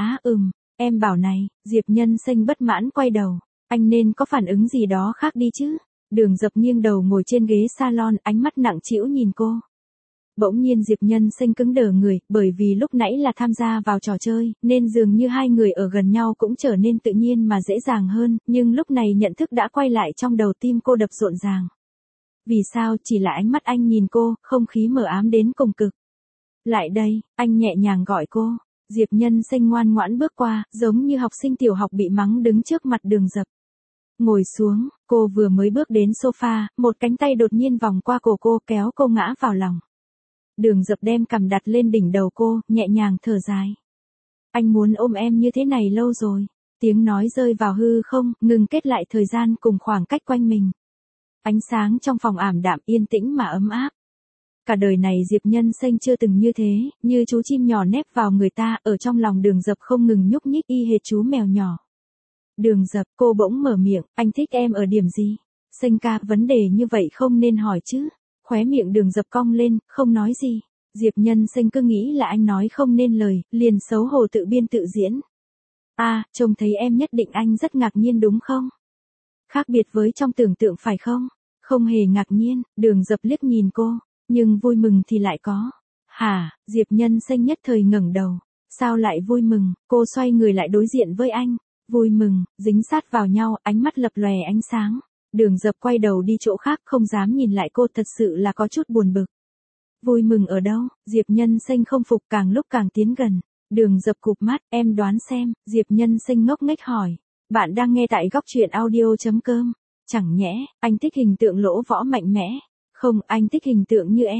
Speaker 1: em bảo này, Diệp Nhân Xanh bất mãn quay đầu. Anh nên có phản ứng gì đó khác đi chứ. Đường Dập nghiêng đầu ngồi trên ghế salon, ánh mắt nặng trĩu nhìn cô. Bỗng nhiên Diệp Nhân Xanh cứng đờ người, bởi vì lúc nãy là tham gia vào trò chơi, nên dường như hai người ở gần nhau cũng trở nên tự nhiên mà dễ dàng hơn, nhưng lúc này nhận thức đã quay lại trong đầu, tim cô đập rộn ràng. Vì sao? Chỉ là ánh mắt anh nhìn cô, không khí mờ ám đến cùng cực. Lại đây, anh nhẹ nhàng gọi cô. Diệp Nhân Xanh ngoan ngoãn bước qua, giống như học sinh tiểu học bị mắng đứng trước mặt Đường Dập. Ngồi xuống, cô vừa mới bước đến sofa, một cánh tay đột nhiên vòng qua cổ cô kéo cô ngã vào lòng. Đường Dập đem cằm đặt lên đỉnh đầu cô, nhẹ nhàng thở dài. Anh muốn ôm em như thế này lâu rồi. Tiếng nói rơi vào hư không, ngừng kết lại thời gian cùng khoảng cách quanh mình. Ánh sáng trong phòng ảm đạm yên tĩnh mà ấm áp. Cả đời này Diệp Nhân Xanh chưa từng như thế, như chú chim nhỏ nép vào người ta, ở trong lòng Đường Dập không ngừng nhúc nhích y hệt chú mèo nhỏ. Đường Dập, cô bỗng mở miệng, anh thích em ở điểm gì? Xanh ca, vấn đề như vậy không nên hỏi chứ. Khóe miệng Đường Dập cong lên, không nói gì. Diệp Nhân Xanh cứ nghĩ là anh nói không nên lời, liền xấu hổ tự biên tự diễn. Trông thấy em nhất định anh rất ngạc nhiên đúng không? Khác biệt với trong tưởng tượng phải không? Không hề ngạc nhiên, Đường Dập liếc nhìn cô, nhưng vui mừng thì lại có. Hả? Diệp Nhân Xanh nhất thời ngẩng đầu. Sao lại vui mừng? Cô xoay người lại đối diện với anh. Vui mừng, dính sát vào nhau, ánh mắt lập lòe ánh sáng. Đường Dập quay đầu đi chỗ khác, không dám nhìn lại cô, thật sự là có chút buồn bực. Vui mừng ở đâu? Diệp Nhân Xanh không phục, càng lúc càng tiến gần. Đường Dập cụp mắt, em đoán xem. Diệp Nhân Xanh ngốc nghếch hỏi. Bạn đang nghe tại góc truyện audio.com. Chẳng nhẽ, anh thích hình tượng lỗ võ mạnh mẽ? Không, anh thích hình tượng như em.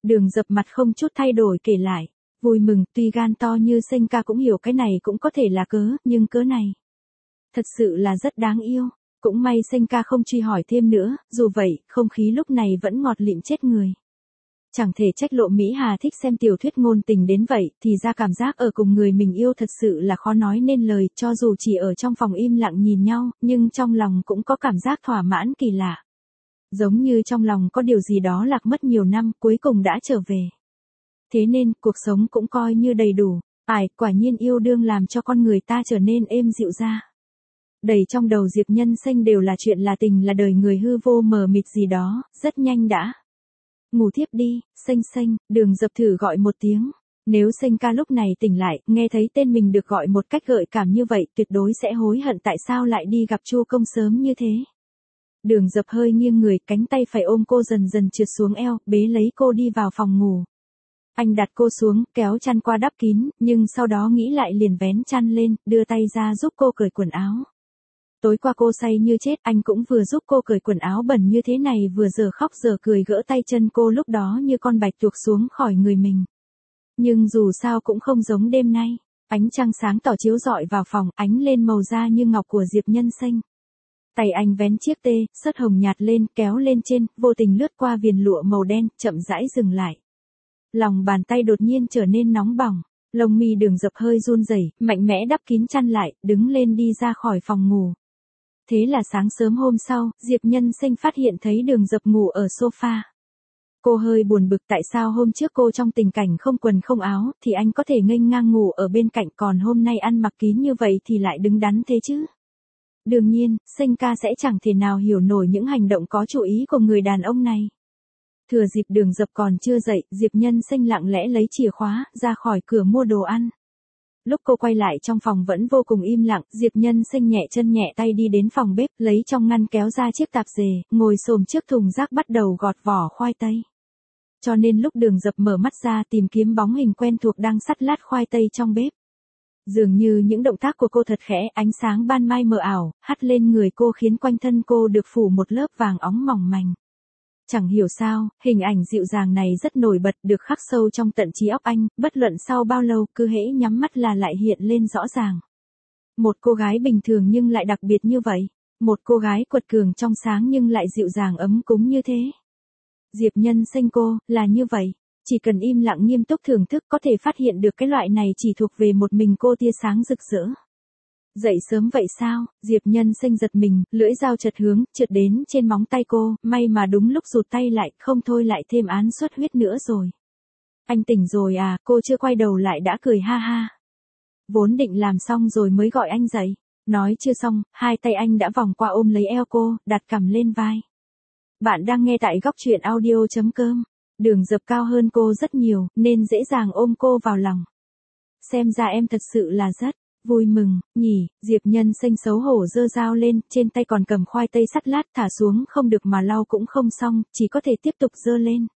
Speaker 1: Đường Dập mặt không chút thay đổi kể lại. Vui mừng, tuy gan to như Sênh ca cũng hiểu cái này cũng có thể là cớ, nhưng cớ này thật sự là rất đáng yêu. Cũng may Sênh ca không truy hỏi thêm nữa, dù vậy, không khí lúc này vẫn ngọt lịm chết người. Chẳng thể trách Lộ Mỹ Hà thích xem tiểu thuyết ngôn tình đến vậy, thì ra cảm giác ở cùng người mình yêu thật sự là khó nói nên lời, cho dù chỉ ở trong phòng im lặng nhìn nhau, nhưng trong lòng cũng có cảm giác thỏa mãn kỳ lạ. Giống như trong lòng có điều gì đó lạc mất nhiều năm, cuối cùng đã trở về. Thế nên, cuộc sống cũng coi như đầy đủ. Quả nhiên yêu đương làm cho con người ta trở nên êm dịu ra. Đầy trong đầu Diệp Nhân Xanh đều là chuyện là tình là đời người hư vô mờ mịt gì đó, rất nhanh đã. Ngủ thiếp đi, Xanh, Đường Dập thử gọi một tiếng. Nếu Sênh ca lúc này tỉnh lại, nghe thấy tên mình được gọi một cách gợi cảm như vậy, tuyệt đối sẽ hối hận tại sao lại đi gặp Chu Công sớm như thế. Đường Dập hơi nghiêng người, cánh tay phải ôm cô dần dần trượt xuống eo, bế lấy cô đi vào phòng ngủ. Anh đặt cô xuống, kéo chăn qua đắp kín, nhưng sau đó nghĩ lại liền vén chăn lên, đưa tay ra giúp cô cởi quần áo. Tối qua cô say như chết, anh cũng vừa giúp cô cởi quần áo bẩn như thế này vừa giờ khóc giờ cười gỡ tay chân cô lúc đó như con bạch tuộc xuống khỏi người mình. Nhưng dù sao cũng không giống đêm nay, ánh trăng sáng tỏ chiếu rọi vào phòng, ánh lên màu da như ngọc của Diệp Nhân Xanh. Tay anh vén chiếc sớt hồng nhạt lên, kéo lên trên, vô tình lướt qua viền lụa màu đen, chậm rãi dừng lại. Lòng bàn tay đột nhiên trở nên nóng bỏng, lông mi Đường Dập hơi run rẩy, mạnh mẽ đắp kín chăn lại, đứng lên đi ra khỏi phòng ngủ. Thế là sáng sớm hôm sau, Diệp Nhân Xanh phát hiện thấy Đường Dập ngủ ở sofa. Cô hơi buồn bực tại sao hôm trước cô trong tình cảnh không quần không áo, thì anh có thể nghênh ngang ngủ ở bên cạnh, còn hôm nay ăn mặc kín như vậy thì lại đứng đắn thế chứ. Đương nhiên, Xanh ca sẽ chẳng thể nào hiểu nổi những hành động có chủ ý của người đàn ông này. Thừa dịp Đường Dập còn chưa dậy, Diệp Nhân Xanh lặng lẽ lấy chìa khóa, ra khỏi cửa mua đồ ăn. Lúc cô quay lại trong phòng vẫn vô cùng im lặng, Diệp Nhân Xanh nhẹ chân nhẹ tay đi đến phòng bếp, lấy trong ngăn kéo ra chiếc tạp dề, ngồi xổm trước thùng rác bắt đầu gọt vỏ khoai tây. Cho nên lúc Đường Dập mở mắt ra tìm kiếm bóng hình quen thuộc đang sắt lát khoai tây trong bếp. Dường như những động tác của cô thật khẽ, ánh sáng ban mai mờ ảo, hắt lên người cô khiến quanh thân cô được phủ một lớp vàng óng mỏng manh. Chẳng hiểu sao, hình ảnh dịu dàng này rất nổi bật, được khắc sâu trong tận trí óc anh, bất luận sau bao lâu, cứ hễ nhắm mắt là lại hiện lên rõ ràng. Một cô gái bình thường nhưng lại đặc biệt như vậy. Một cô gái quật cường trong sáng nhưng lại dịu dàng ấm cúng như thế. Diệp Nhân Xanh cô, là như vậy. Chỉ cần im lặng nghiêm túc thưởng thức có thể phát hiện được cái loại này chỉ thuộc về một mình cô tia sáng rực rỡ. Dậy sớm vậy sao? Diệp Nhân Xanh giật mình, lưỡi dao chật hướng, trượt đến trên móng tay cô, may mà đúng lúc rụt tay lại, không thôi lại thêm án xuất huyết nữa rồi. Anh tỉnh rồi à? Cô chưa quay đầu lại đã cười ha ha. Vốn định làm xong rồi mới gọi anh dậy. Nói chưa xong, hai tay anh đã vòng qua ôm lấy eo cô, đặt cằm lên vai. Bạn đang nghe tại góc truyện audio.com. Đường Dập cao hơn cô rất nhiều, nên dễ dàng ôm cô vào lòng. Xem ra em thật sự là rất vui mừng, nhỉ. Diệp Nhân Xanh xấu hổ giơ dao lên, trên tay còn cầm khoai tây sắt lát, thả xuống không được mà lau cũng không xong, chỉ có thể tiếp tục giơ lên.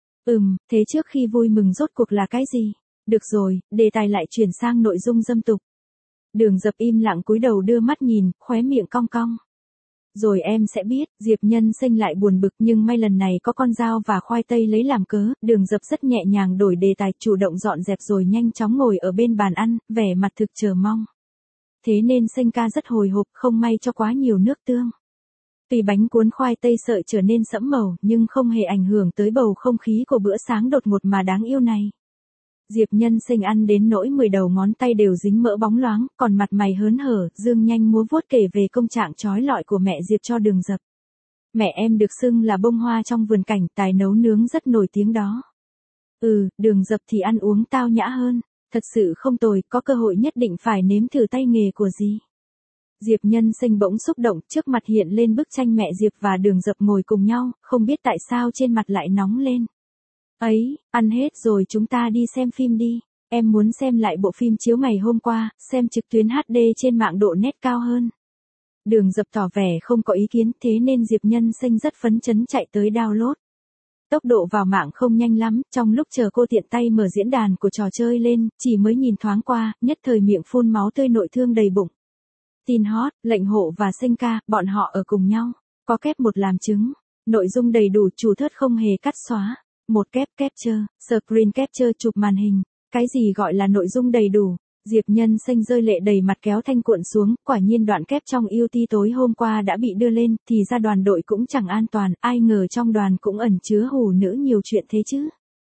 Speaker 1: Thế trước khi vui mừng rốt cuộc là cái gì? Được rồi, đề tài lại chuyển sang nội dung dâm tục. Đường Dập im lặng cúi đầu đưa mắt nhìn, khóe miệng cong cong. Rồi em sẽ biết, Diệp Nhân Xanh lại buồn bực, nhưng may lần này có con dao và khoai tây lấy làm cớ, Đường Dập rất nhẹ nhàng đổi đề tài, chủ động dọn dẹp rồi nhanh chóng ngồi ở bên bàn ăn, vẻ mặt thực chờ mong. Thế nên Xanh ca rất hồi hộp, không may cho quá nhiều nước tương. Tuy bánh cuốn khoai tây sợi trở nên sẫm màu, nhưng không hề ảnh hưởng tới bầu không khí của bữa sáng đột ngột mà đáng yêu này. Diệp Nhân Xanh ăn đến nỗi 10 đầu ngón tay đều dính mỡ bóng loáng, còn mặt mày hớn hở, dương nhanh múa vuốt kể về công trạng trói lọi của mẹ Diệp cho Đường Dập. Mẹ em được xưng là bông hoa trong vườn cảnh, tài nấu nướng rất nổi tiếng đó. Đường Dập thì ăn uống tao nhã hơn, thật sự không tồi, có cơ hội nhất định phải nếm thử tay nghề của gì. Diệp Nhân Xanh bỗng xúc động, trước mặt hiện lên bức tranh mẹ Diệp và Đường Dập ngồi cùng nhau, không biết tại sao trên mặt lại nóng lên. Ấy, ăn hết rồi chúng ta đi xem phim đi. Em muốn xem lại bộ phim chiếu ngày hôm qua, xem trực tuyến HD trên mạng độ nét cao hơn. Đường Dập tỏ vẻ không có ý kiến, thế nên Diệp Nhân Xanh rất phấn chấn chạy tới download. Tốc độ vào mạng không nhanh lắm, trong lúc chờ cô tiện tay mở diễn đàn của trò chơi lên, chỉ mới nhìn thoáng qua, nhất thời miệng phun máu tươi nội thương đầy bụng. Tin hot, Lệnh Hộ và Xanh ca, bọn họ ở cùng nhau, có kép một làm chứng. Nội dung đầy đủ, chủ thớt không hề cắt xóa. Một capture, screen capture chụp màn hình. Cái gì gọi là nội dung đầy đủ? Diệp Nhân Xanh rơi lệ đầy mặt kéo thanh cuộn xuống, quả nhiên đoạn kép trong UT tối hôm qua đã bị đưa lên, thì ra đoàn đội cũng chẳng an toàn, ai ngờ trong đoàn cũng ẩn chứa hủ nữ nhiều chuyện thế chứ.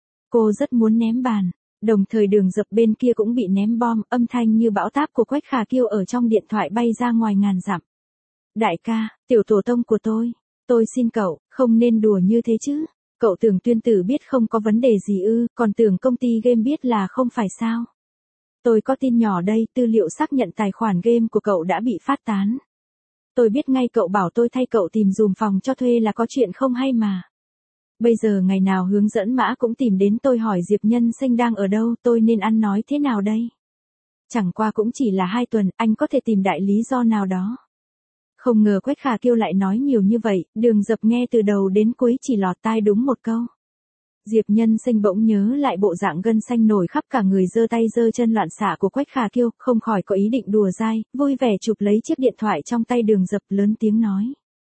Speaker 1: Cô rất muốn ném bàn, đồng thời Đường Dập bên kia cũng bị ném bom, âm thanh như bão táp của Quách Khả Kiêu ở trong điện thoại bay ra ngoài ngàn dặm. Đại ca, tiểu tổ tông của tôi xin cậu, không nên đùa như thế chứ. Cậu tưởng Tuyên Tử biết không có vấn đề gì ư, còn tưởng công ty game biết là không phải sao. Tôi có tin nhỏ đây, tư liệu xác nhận tài khoản game của cậu đã bị phát tán. Tôi biết ngay cậu bảo tôi thay cậu tìm dùm phòng cho thuê là có chuyện không hay mà. Bây giờ ngày nào hướng dẫn mã cũng tìm đến tôi hỏi Diệp Nhân Xanh đang ở đâu, tôi nên ăn nói thế nào đây? Chẳng qua cũng chỉ là 2 tuần, anh có thể tìm đại lý do nào đó. Không ngờ Quách Khả Kiêu lại nói nhiều như vậy, Đường Dập nghe từ đầu đến cuối chỉ lọt tai đúng một câu. Diệp Nhân Xanh bỗng nhớ lại bộ dạng gân xanh nổi khắp cả người giơ tay giơ chân loạn xạ của Quách Khả Kiêu, không khỏi có ý định đùa dai, vui vẻ chụp lấy chiếc điện thoại trong tay Đường Dập lớn tiếng nói.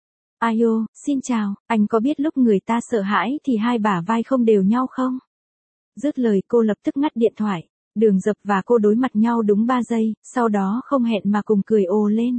Speaker 1: Ayo, xin chào, anh có biết lúc người ta sợ hãi thì hai bả vai không đều nhau không? Dứt lời cô lập tức ngắt điện thoại, Đường Dập và cô đối mặt nhau đúng 3 giây, sau đó không hẹn mà cùng cười ồ lên.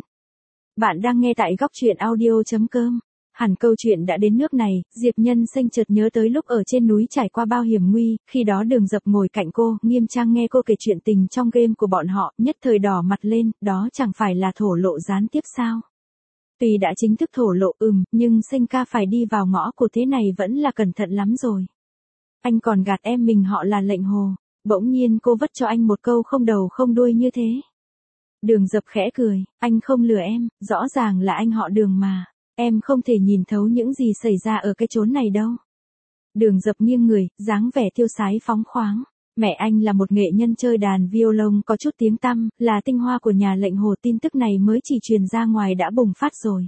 Speaker 1: Bạn đang nghe tại góc truyện audio.com. Hẳn câu chuyện đã đến nước này, Diệp Nhân Xanh chợt nhớ tới lúc ở trên núi trải qua bao hiểm nguy, khi đó Đường Dập ngồi cạnh cô, nghiêm trang nghe cô kể chuyện tình trong game của bọn họ, nhất thời đỏ mặt lên, đó chẳng phải là thổ lộ gián tiếp sao? Tuy đã chính thức thổ lộ nhưng Xanh ca phải đi vào ngõ của thế này vẫn là cẩn thận lắm rồi. Anh còn gạt em mình họ là Lệnh Hồ, bỗng nhiên cô vất cho anh một câu không đầu không đuôi như thế. Đường Dập khẽ cười, anh không lừa em, rõ ràng là anh họ Đường mà. Em không thể nhìn thấu những gì xảy ra ở cái chốn này đâu. Đường Dập nghiêng người, dáng vẻ tiêu sái phóng khoáng. Mẹ anh là một nghệ nhân chơi đàn violon có chút tiếng tăm, là tinh hoa của nhà Lệnh Hồ. Tin tức này mới chỉ truyền ra ngoài đã bùng phát rồi.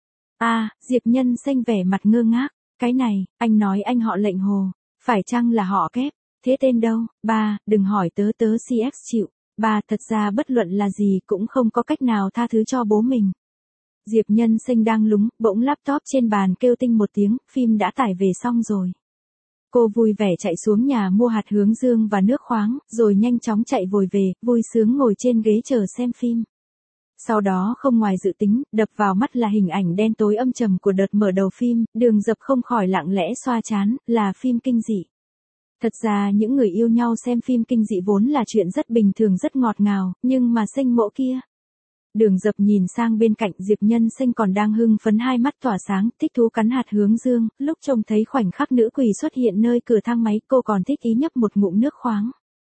Speaker 1: Diệp Nhân Xanh vẻ mặt ngơ ngác. Cái này, anh nói anh họ Lệnh Hồ, phải chăng là họ kép? Thế tên đâu? Ba, đừng hỏi tớ CX chịu. Ba, thật ra bất luận là gì cũng không có cách nào tha thứ cho bố mình. Diệp Nhân Xanh đang lúng, bỗng laptop trên bàn kêu tinh một tiếng, phim đã tải về xong rồi. Cô vui vẻ chạy xuống nhà mua hạt hướng dương và nước khoáng, rồi nhanh chóng chạy vội về, vui sướng ngồi trên ghế chờ xem phim. Sau đó không ngoài dự tính, đập vào mắt là hình ảnh đen tối âm trầm của đợt mở đầu phim, Đường Dập không khỏi lặng lẽ xoa trán, là phim kinh dị. Thật ra những người yêu nhau xem phim kinh dị vốn là chuyện rất bình thường rất ngọt ngào, nhưng mà Xanh mộ kia. Đường Dập nhìn sang bên cạnh Diệp Nhân Xanh còn đang hưng phấn hai mắt tỏa sáng, thích thú cắn hạt hướng dương, lúc trông thấy khoảnh khắc nữ quỷ xuất hiện nơi cửa thang máy cô còn thích ý nhấp một ngụm nước khoáng.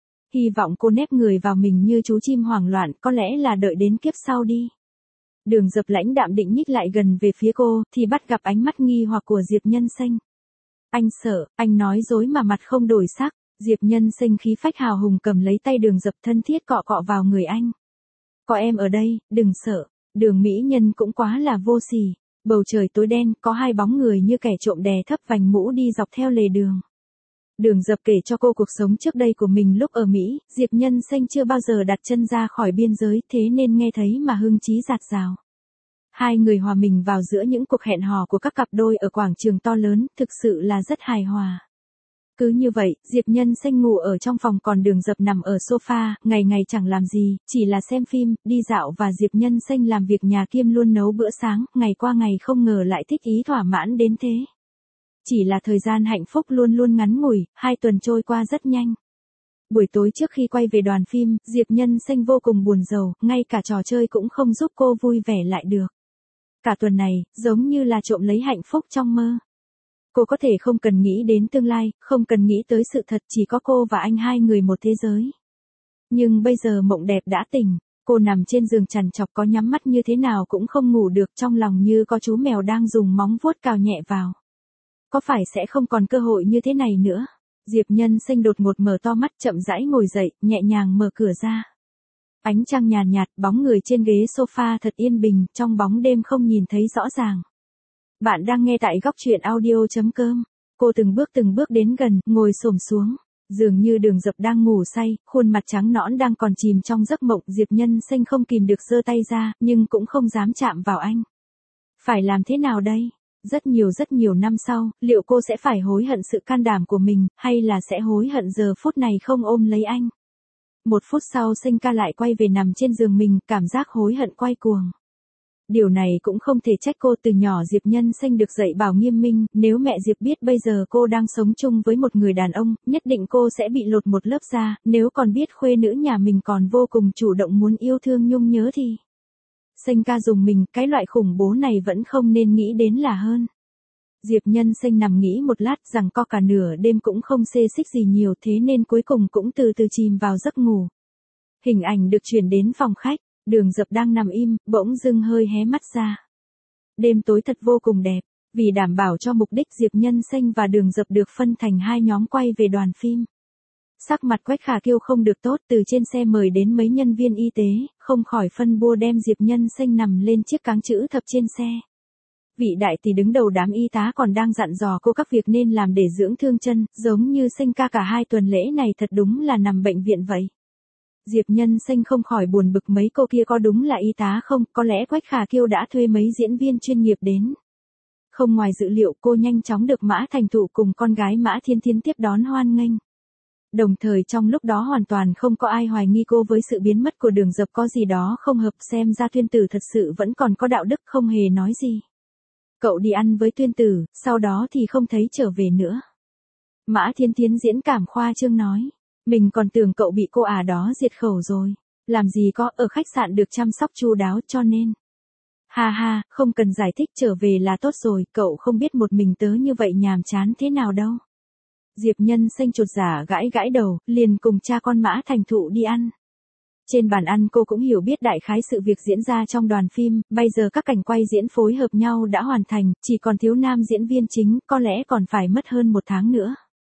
Speaker 1: Hy vọng cô nép người vào mình như chú chim hoảng loạn, có lẽ là đợi đến kiếp sau đi. Đường Dập lãnh đạm định nhích lại gần về phía cô, thì bắt gặp ánh mắt nghi hoặc của Diệp Nhân Xanh. Anh sợ, anh nói dối mà mặt không đổi sắc. Diệp Nhân Xanh khí phách hào hùng cầm lấy tay Đường Dập thân thiết cọ cọ vào người anh. Có em ở đây, đừng sợ. Đường mỹ nhân cũng quá là vô sỉ. Bầu trời tối đen, có hai bóng người như kẻ trộm đè thấp vành mũ đi dọc theo lề đường. Đường Dập kể cho cô cuộc sống trước đây của mình lúc ở Mỹ, Diệp Nhân Xanh chưa bao giờ đặt chân ra khỏi biên giới, thế nên nghe thấy mà hưng trí dạt dào. Hai người hòa mình vào giữa những cuộc hẹn hò của các cặp đôi ở quảng trường to lớn, thực sự là rất hài hòa. Cứ như vậy, Diệp Nhân Xanh ngủ ở trong phòng còn Đường Dập nằm ở sofa, ngày ngày chẳng làm gì, chỉ là xem phim, đi dạo và Diệp Nhân Xanh làm việc nhà kiêm luôn nấu bữa sáng, ngày qua ngày không ngờ lại thích ý thỏa mãn đến thế. Chỉ là thời gian hạnh phúc luôn luôn ngắn ngủi, 2 tuần trôi qua rất nhanh. Buổi tối trước khi quay về đoàn phim, Diệp Nhân Xanh vô cùng buồn rầu, ngay cả trò chơi cũng không giúp cô vui vẻ lại được. Cả tuần này, giống như là trộm lấy hạnh phúc trong mơ. Cô có thể không cần nghĩ đến tương lai, không cần nghĩ tới sự thật, chỉ có cô và anh hai người một thế giới. Nhưng bây giờ mộng đẹp đã tỉnh, cô nằm trên giường trằn trọc có nhắm mắt như thế nào cũng không ngủ được, trong lòng như có chú mèo đang dùng móng vuốt cào nhẹ vào. Có phải sẽ không còn cơ hội như thế này nữa? Diệp Nhân Xanh đột ngột mở to mắt, chậm rãi ngồi dậy, nhẹ nhàng mở cửa ra. Ánh trăng nhàn nhạt, bóng người trên ghế sofa thật yên bình, trong bóng đêm không nhìn thấy rõ ràng. Bạn đang nghe tại góc truyện audio.com. Cô từng bước đến gần, ngồi xổm xuống. Dường như Đường Dập đang ngủ say, khuôn mặt trắng nõn đang còn chìm trong giấc mộng. Diệp Nhân Xanh không kìm được giơ tay ra, nhưng cũng không dám chạm vào anh. Phải làm thế nào đây? Rất nhiều năm sau, liệu cô sẽ phải hối hận sự can đảm của mình, hay là sẽ hối hận giờ phút này không ôm lấy anh? Một phút sau Senka lại quay về nằm trên giường mình, cảm giác hối hận quay cuồng. Điều này cũng không thể trách cô, từ nhỏ Diệp Nhân Xanh được dạy bảo nghiêm minh, nếu mẹ Diệp biết bây giờ cô đang sống chung với một người đàn ông, nhất định cô sẽ bị lột một lớp da, nếu còn biết khuê nữ nhà mình còn vô cùng chủ động muốn yêu thương nhung nhớ thì. Senka dùng mình, cái loại khủng bố này vẫn không nên nghĩ đến là hơn. Diệp Nhân Xanh nằm nghĩ một lát, rằng co cả nửa đêm cũng không xê xích gì nhiều, thế nên cuối cùng cũng từ từ chìm vào giấc ngủ. Hình ảnh được chuyển đến phòng khách, Đường Dập đang nằm im, bỗng dưng hơi hé mắt ra. Đêm tối thật vô cùng đẹp, vì đảm bảo cho mục đích Diệp Nhân Xanh và Đường Dập được phân thành hai nhóm quay về đoàn phim. Sắc mặt Quách Khả Kiêu không được tốt, từ trên xe mời đến mấy nhân viên y tế, không khỏi phân bua đem Diệp Nhân Xanh nằm lên chiếc cáng chữ thập trên xe. Vị đại tỷ đứng đầu đám y tá còn đang dặn dò cô các việc nên làm để dưỡng thương chân, giống như Senka cả 2 tuần lễ này thật đúng là nằm bệnh viện vậy. Diệp Nhân Xanh không khỏi buồn bực, mấy cô kia có đúng là y tá không, có lẽ Quách Khả Kiêu đã thuê mấy diễn viên chuyên nghiệp đến. Không ngoài dự liệu, cô nhanh chóng được Mã Thành Thụ cùng con gái Mã Thiên Thiến tiếp đón hoan nghênh. Đồng thời trong lúc đó hoàn toàn không có ai hoài nghi cô với sự biến mất của Đường Dập có gì đó không hợp, xem ra Tuyên Tử thật sự vẫn còn có đạo đức, không hề nói gì. Cậu đi ăn với Tuyên Tử, sau đó thì không thấy trở về nữa. Mã Thiên Thiến diễn cảm khoa trương nói. Mình còn tưởng cậu bị cô đó diệt khẩu rồi. Làm gì có, ở khách sạn được chăm sóc chu đáo cho nên. Ha ha, không cần giải thích, trở về là tốt rồi, cậu không biết một mình tớ như vậy nhàm chán thế nào đâu. Diệp Nhân Xanh chột dạ gãi gãi đầu, liền cùng cha con Mã Thành Thụ đi ăn. Trên bàn ăn cô cũng hiểu biết đại khái sự việc diễn ra trong đoàn phim, bây giờ các cảnh quay diễn phối hợp nhau đã hoàn thành, chỉ còn thiếu nam diễn viên chính, có lẽ còn phải mất hơn 1 tháng nữa.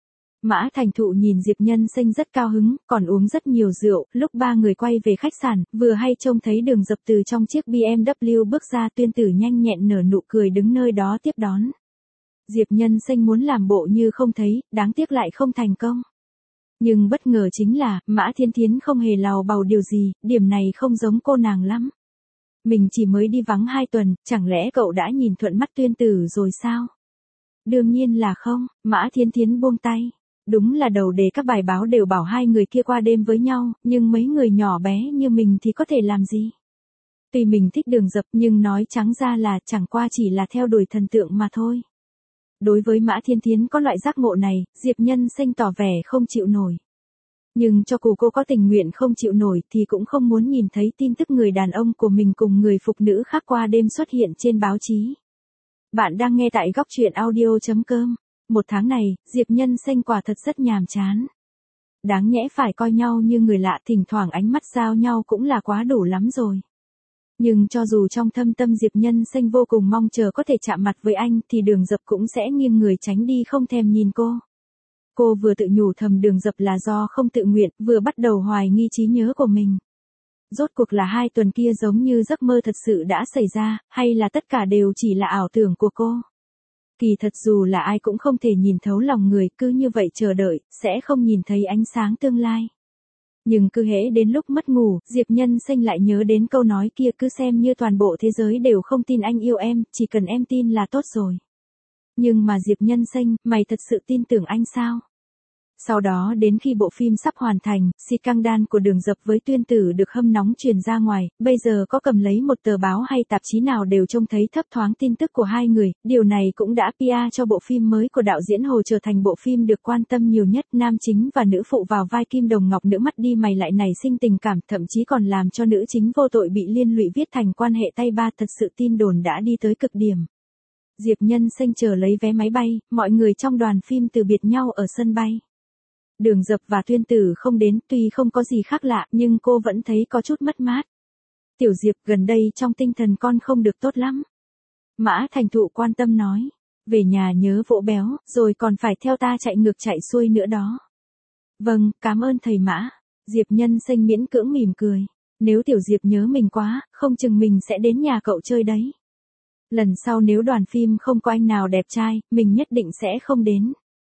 Speaker 1: Mã Thành Thụ nhìn Diệp Nhân Xanh rất cao hứng, còn uống rất nhiều rượu, lúc 3 người quay về khách sạn, vừa hay trông thấy Đường Dập từ trong chiếc BMW bước ra, Tuyên Tử nhanh nhẹn nở nụ cười đứng nơi đó tiếp đón. Diệp Nhân Xanh muốn làm bộ như không thấy, đáng tiếc lại không thành công. Nhưng bất ngờ chính là, Mã Thiên Thiến không hề làu bàu điều gì, điểm này không giống cô nàng lắm. Mình chỉ mới đi vắng 2 tuần, chẳng lẽ cậu đã nhìn thuận mắt Tuyên Tử rồi sao? Đương nhiên là không, Mã Thiên Thiến buông tay. Đúng là đầu đề các bài báo đều bảo 2 người kia qua đêm với nhau, nhưng mấy người nhỏ bé như mình thì có thể làm gì? Tuy mình thích Đường Dập nhưng nói trắng ra là chẳng qua chỉ là theo đuổi thần tượng mà thôi. Đối với Mã Thiên Thiến có loại giác ngộ này, Diệp Nhân Xanh tỏ vẻ không chịu nổi. Nhưng cho dù cô có tình nguyện không chịu nổi thì cũng không muốn nhìn thấy tin tức người đàn ông của mình cùng người phụ nữ khác qua đêm xuất hiện trên báo chí. Bạn đang nghe tại góc truyện audio.com. 1 tháng này, Diệp Nhân Xanh quả thật rất nhàm chán. Đáng nhẽ phải coi nhau như người lạ, thỉnh thoảng ánh mắt giao nhau cũng là quá đủ lắm rồi. Nhưng cho dù trong thâm tâm Diệp Nhân Xanh vô cùng mong chờ có thể chạm mặt với anh thì Đường Dập cũng sẽ nghiêng người tránh đi không thèm nhìn cô. Cô vừa tự nhủ thầm Đường Dập là do không tự nguyện, vừa bắt đầu hoài nghi trí nhớ của mình. Rốt cuộc là 2 tuần kia giống như giấc mơ thật sự đã xảy ra, hay là tất cả đều chỉ là ảo tưởng của cô? Kỳ thật dù là ai cũng không thể nhìn thấu lòng người, cứ như vậy chờ đợi, sẽ không nhìn thấy ánh sáng tương lai. Nhưng cứ hễ đến lúc mất ngủ, Diệp Nhân Xanh lại nhớ đến câu nói kia, cứ xem như toàn bộ thế giới đều không tin anh yêu em, chỉ cần em tin là tốt rồi. Nhưng mà Diệp Nhân Xanh, mày thật sự tin tưởng anh sao? Sau đó đến khi bộ phim sắp hoàn thành, scandal của Đường Dập với Tuyên Tử được hâm nóng truyền ra ngoài, bây giờ có cầm lấy một tờ báo hay tạp chí nào đều trông thấy thấp thoáng tin tức của 2 người, điều này cũng đã PR cho bộ phim mới của đạo diễn Hồ trở thành bộ phim được quan tâm nhiều nhất, nam chính và nữ phụ vào vai kim đồng ngọc nữ mắt đi mày lại nảy sinh tình cảm, thậm chí còn làm cho nữ chính vô tội bị liên lụy viết thành quan hệ tay ba, thật sự tin đồn đã đi tới cực điểm. Diệp Nhân Xanh chờ lấy vé máy bay, mọi người trong đoàn phim từ biệt nhau ở sân bay. Đường Dập và Tuyên Tử không đến, tuy không có gì khác lạ, nhưng cô vẫn thấy có chút mất mát. Tiểu Diệp, gần đây trong tinh thần con không được tốt lắm. Mã Thành Thụ quan tâm nói. Về nhà nhớ vỗ béo, rồi còn phải theo ta chạy ngược chạy xuôi nữa đó. Vâng, cảm ơn thầy Mã. Diệp Nhân Xanh miễn cưỡng mỉm cười. Nếu Tiểu Diệp nhớ mình quá, không chừng mình sẽ đến nhà cậu chơi đấy. Lần sau nếu đoàn phim không có anh nào đẹp trai, mình nhất định sẽ không đến.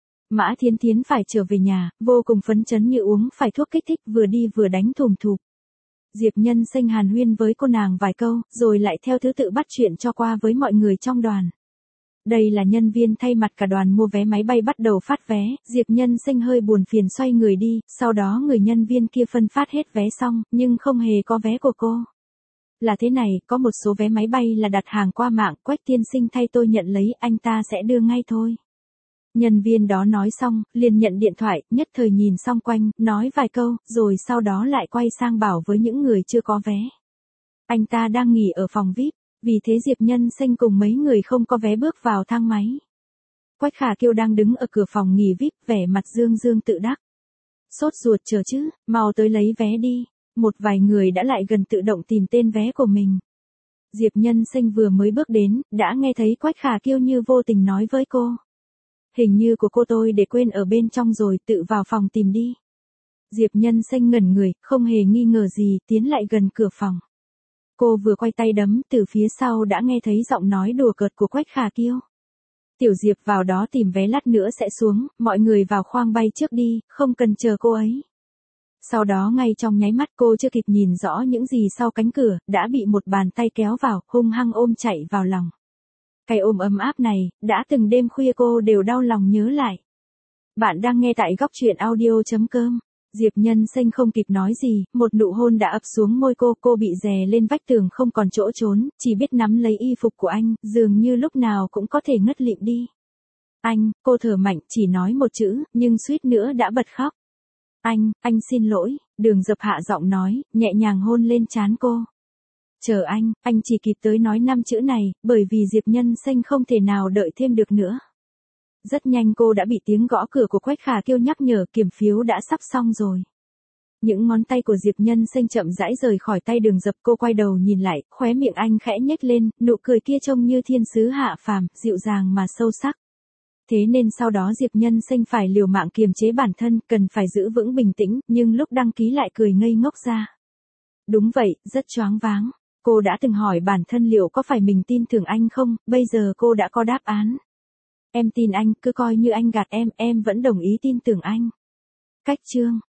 Speaker 1: Mã Thiên Thiến phải trở về nhà, vô cùng phấn chấn như uống phải thuốc kích thích, vừa đi vừa đánh thùm thụp. Diệp Nhân Xanh hàn huyên với cô nàng vài câu, rồi lại theo thứ tự bắt chuyện cho qua với mọi người trong đoàn. Đây là nhân viên thay mặt cả đoàn mua vé máy bay bắt đầu phát vé, Diệp Nhân Sinh hơi buồn phiền xoay người đi, sau đó người nhân viên kia phân phát hết vé xong, nhưng không hề có vé của cô. Là thế này, có một số vé máy bay là đặt hàng qua mạng, Quách tiên sinh thay tôi nhận lấy, anh ta sẽ đưa ngay thôi. Nhân viên đó nói xong, liền nhận điện thoại, nhất thời nhìn xong quanh, nói vài câu, rồi sau đó lại quay sang bảo với những người chưa có vé. Anh ta đang nghỉ ở phòng VIP, vì thế Diệp Nhân Sinh cùng mấy người không có vé bước vào thang máy. Quách Khả Kiêu đang đứng ở cửa phòng nghỉ VIP, vẻ mặt dương dương tự đắc. Sốt ruột chờ chứ, mau tới lấy vé đi. Một vài người đã lại gần tự động tìm tên vé của mình. Diệp Nhân Sinh vừa mới bước đến, đã nghe thấy Quách Khả Kiêu như vô tình nói với cô. Hình như của cô tôi để quên ở bên trong rồi, tự vào phòng tìm đi. Diệp Nhân Sinh ngẩn người, không hề nghi ngờ gì, tiến lại gần cửa phòng. Cô vừa quay tay đấm, từ phía sau đã nghe thấy giọng nói đùa cợt của Quách Khả Kiêu. Tiểu Diệp vào đó tìm vé lát nữa sẽ xuống, mọi người vào khoang bay trước đi, không cần chờ cô ấy. Sau đó ngay trong nháy mắt cô chưa kịp nhìn rõ những gì sau cánh cửa, đã bị một bàn tay kéo vào, hung hăng ôm chạy vào lòng. Cái ôm ấm áp này, đã từng đêm khuya cô đều đau lòng nhớ lại. Bạn đang nghe tại góc truyện audio.com. Diệp Nhân Sinh không kịp nói gì, một nụ hôn đã ập xuống môi cô bị đè lên vách tường không còn chỗ trốn, chỉ biết nắm lấy y phục của anh, dường như lúc nào cũng có thể ngất lịm đi. Anh, cô thở mạnh, chỉ nói một chữ, nhưng suýt nữa đã bật khóc. Anh xin lỗi, Đường Dập hạ giọng nói, nhẹ nhàng hôn lên trán cô. Chờ anh chỉ kịp tới nói 5 chữ này, bởi vì Diệp Nhân Sinh không thể nào đợi thêm được nữa. Rất nhanh cô đã bị tiếng gõ cửa của Quách Khả Kiêu nhắc nhở, kiểm phiếu đã sắp xong rồi. Những ngón tay của Diệp Nhân Sinh chậm rãi rời khỏi tay Đường Dập, cô quay đầu nhìn lại, khóe miệng anh khẽ nhếch lên, nụ cười kia trông như thiên sứ hạ phàm, dịu dàng mà sâu sắc. Thế nên sau đó Diệp Nhân Sinh phải liều mạng kiềm chế bản thân, cần phải giữ vững bình tĩnh, nhưng lúc đăng ký lại cười ngây ngốc ra. Đúng vậy, rất choáng váng. Cô đã từng hỏi bản thân liệu có phải mình tin tưởng anh không, bây giờ cô đã có đáp án. Em tin anh, cứ coi như anh gạt em vẫn đồng ý tin tưởng anh. Cách chương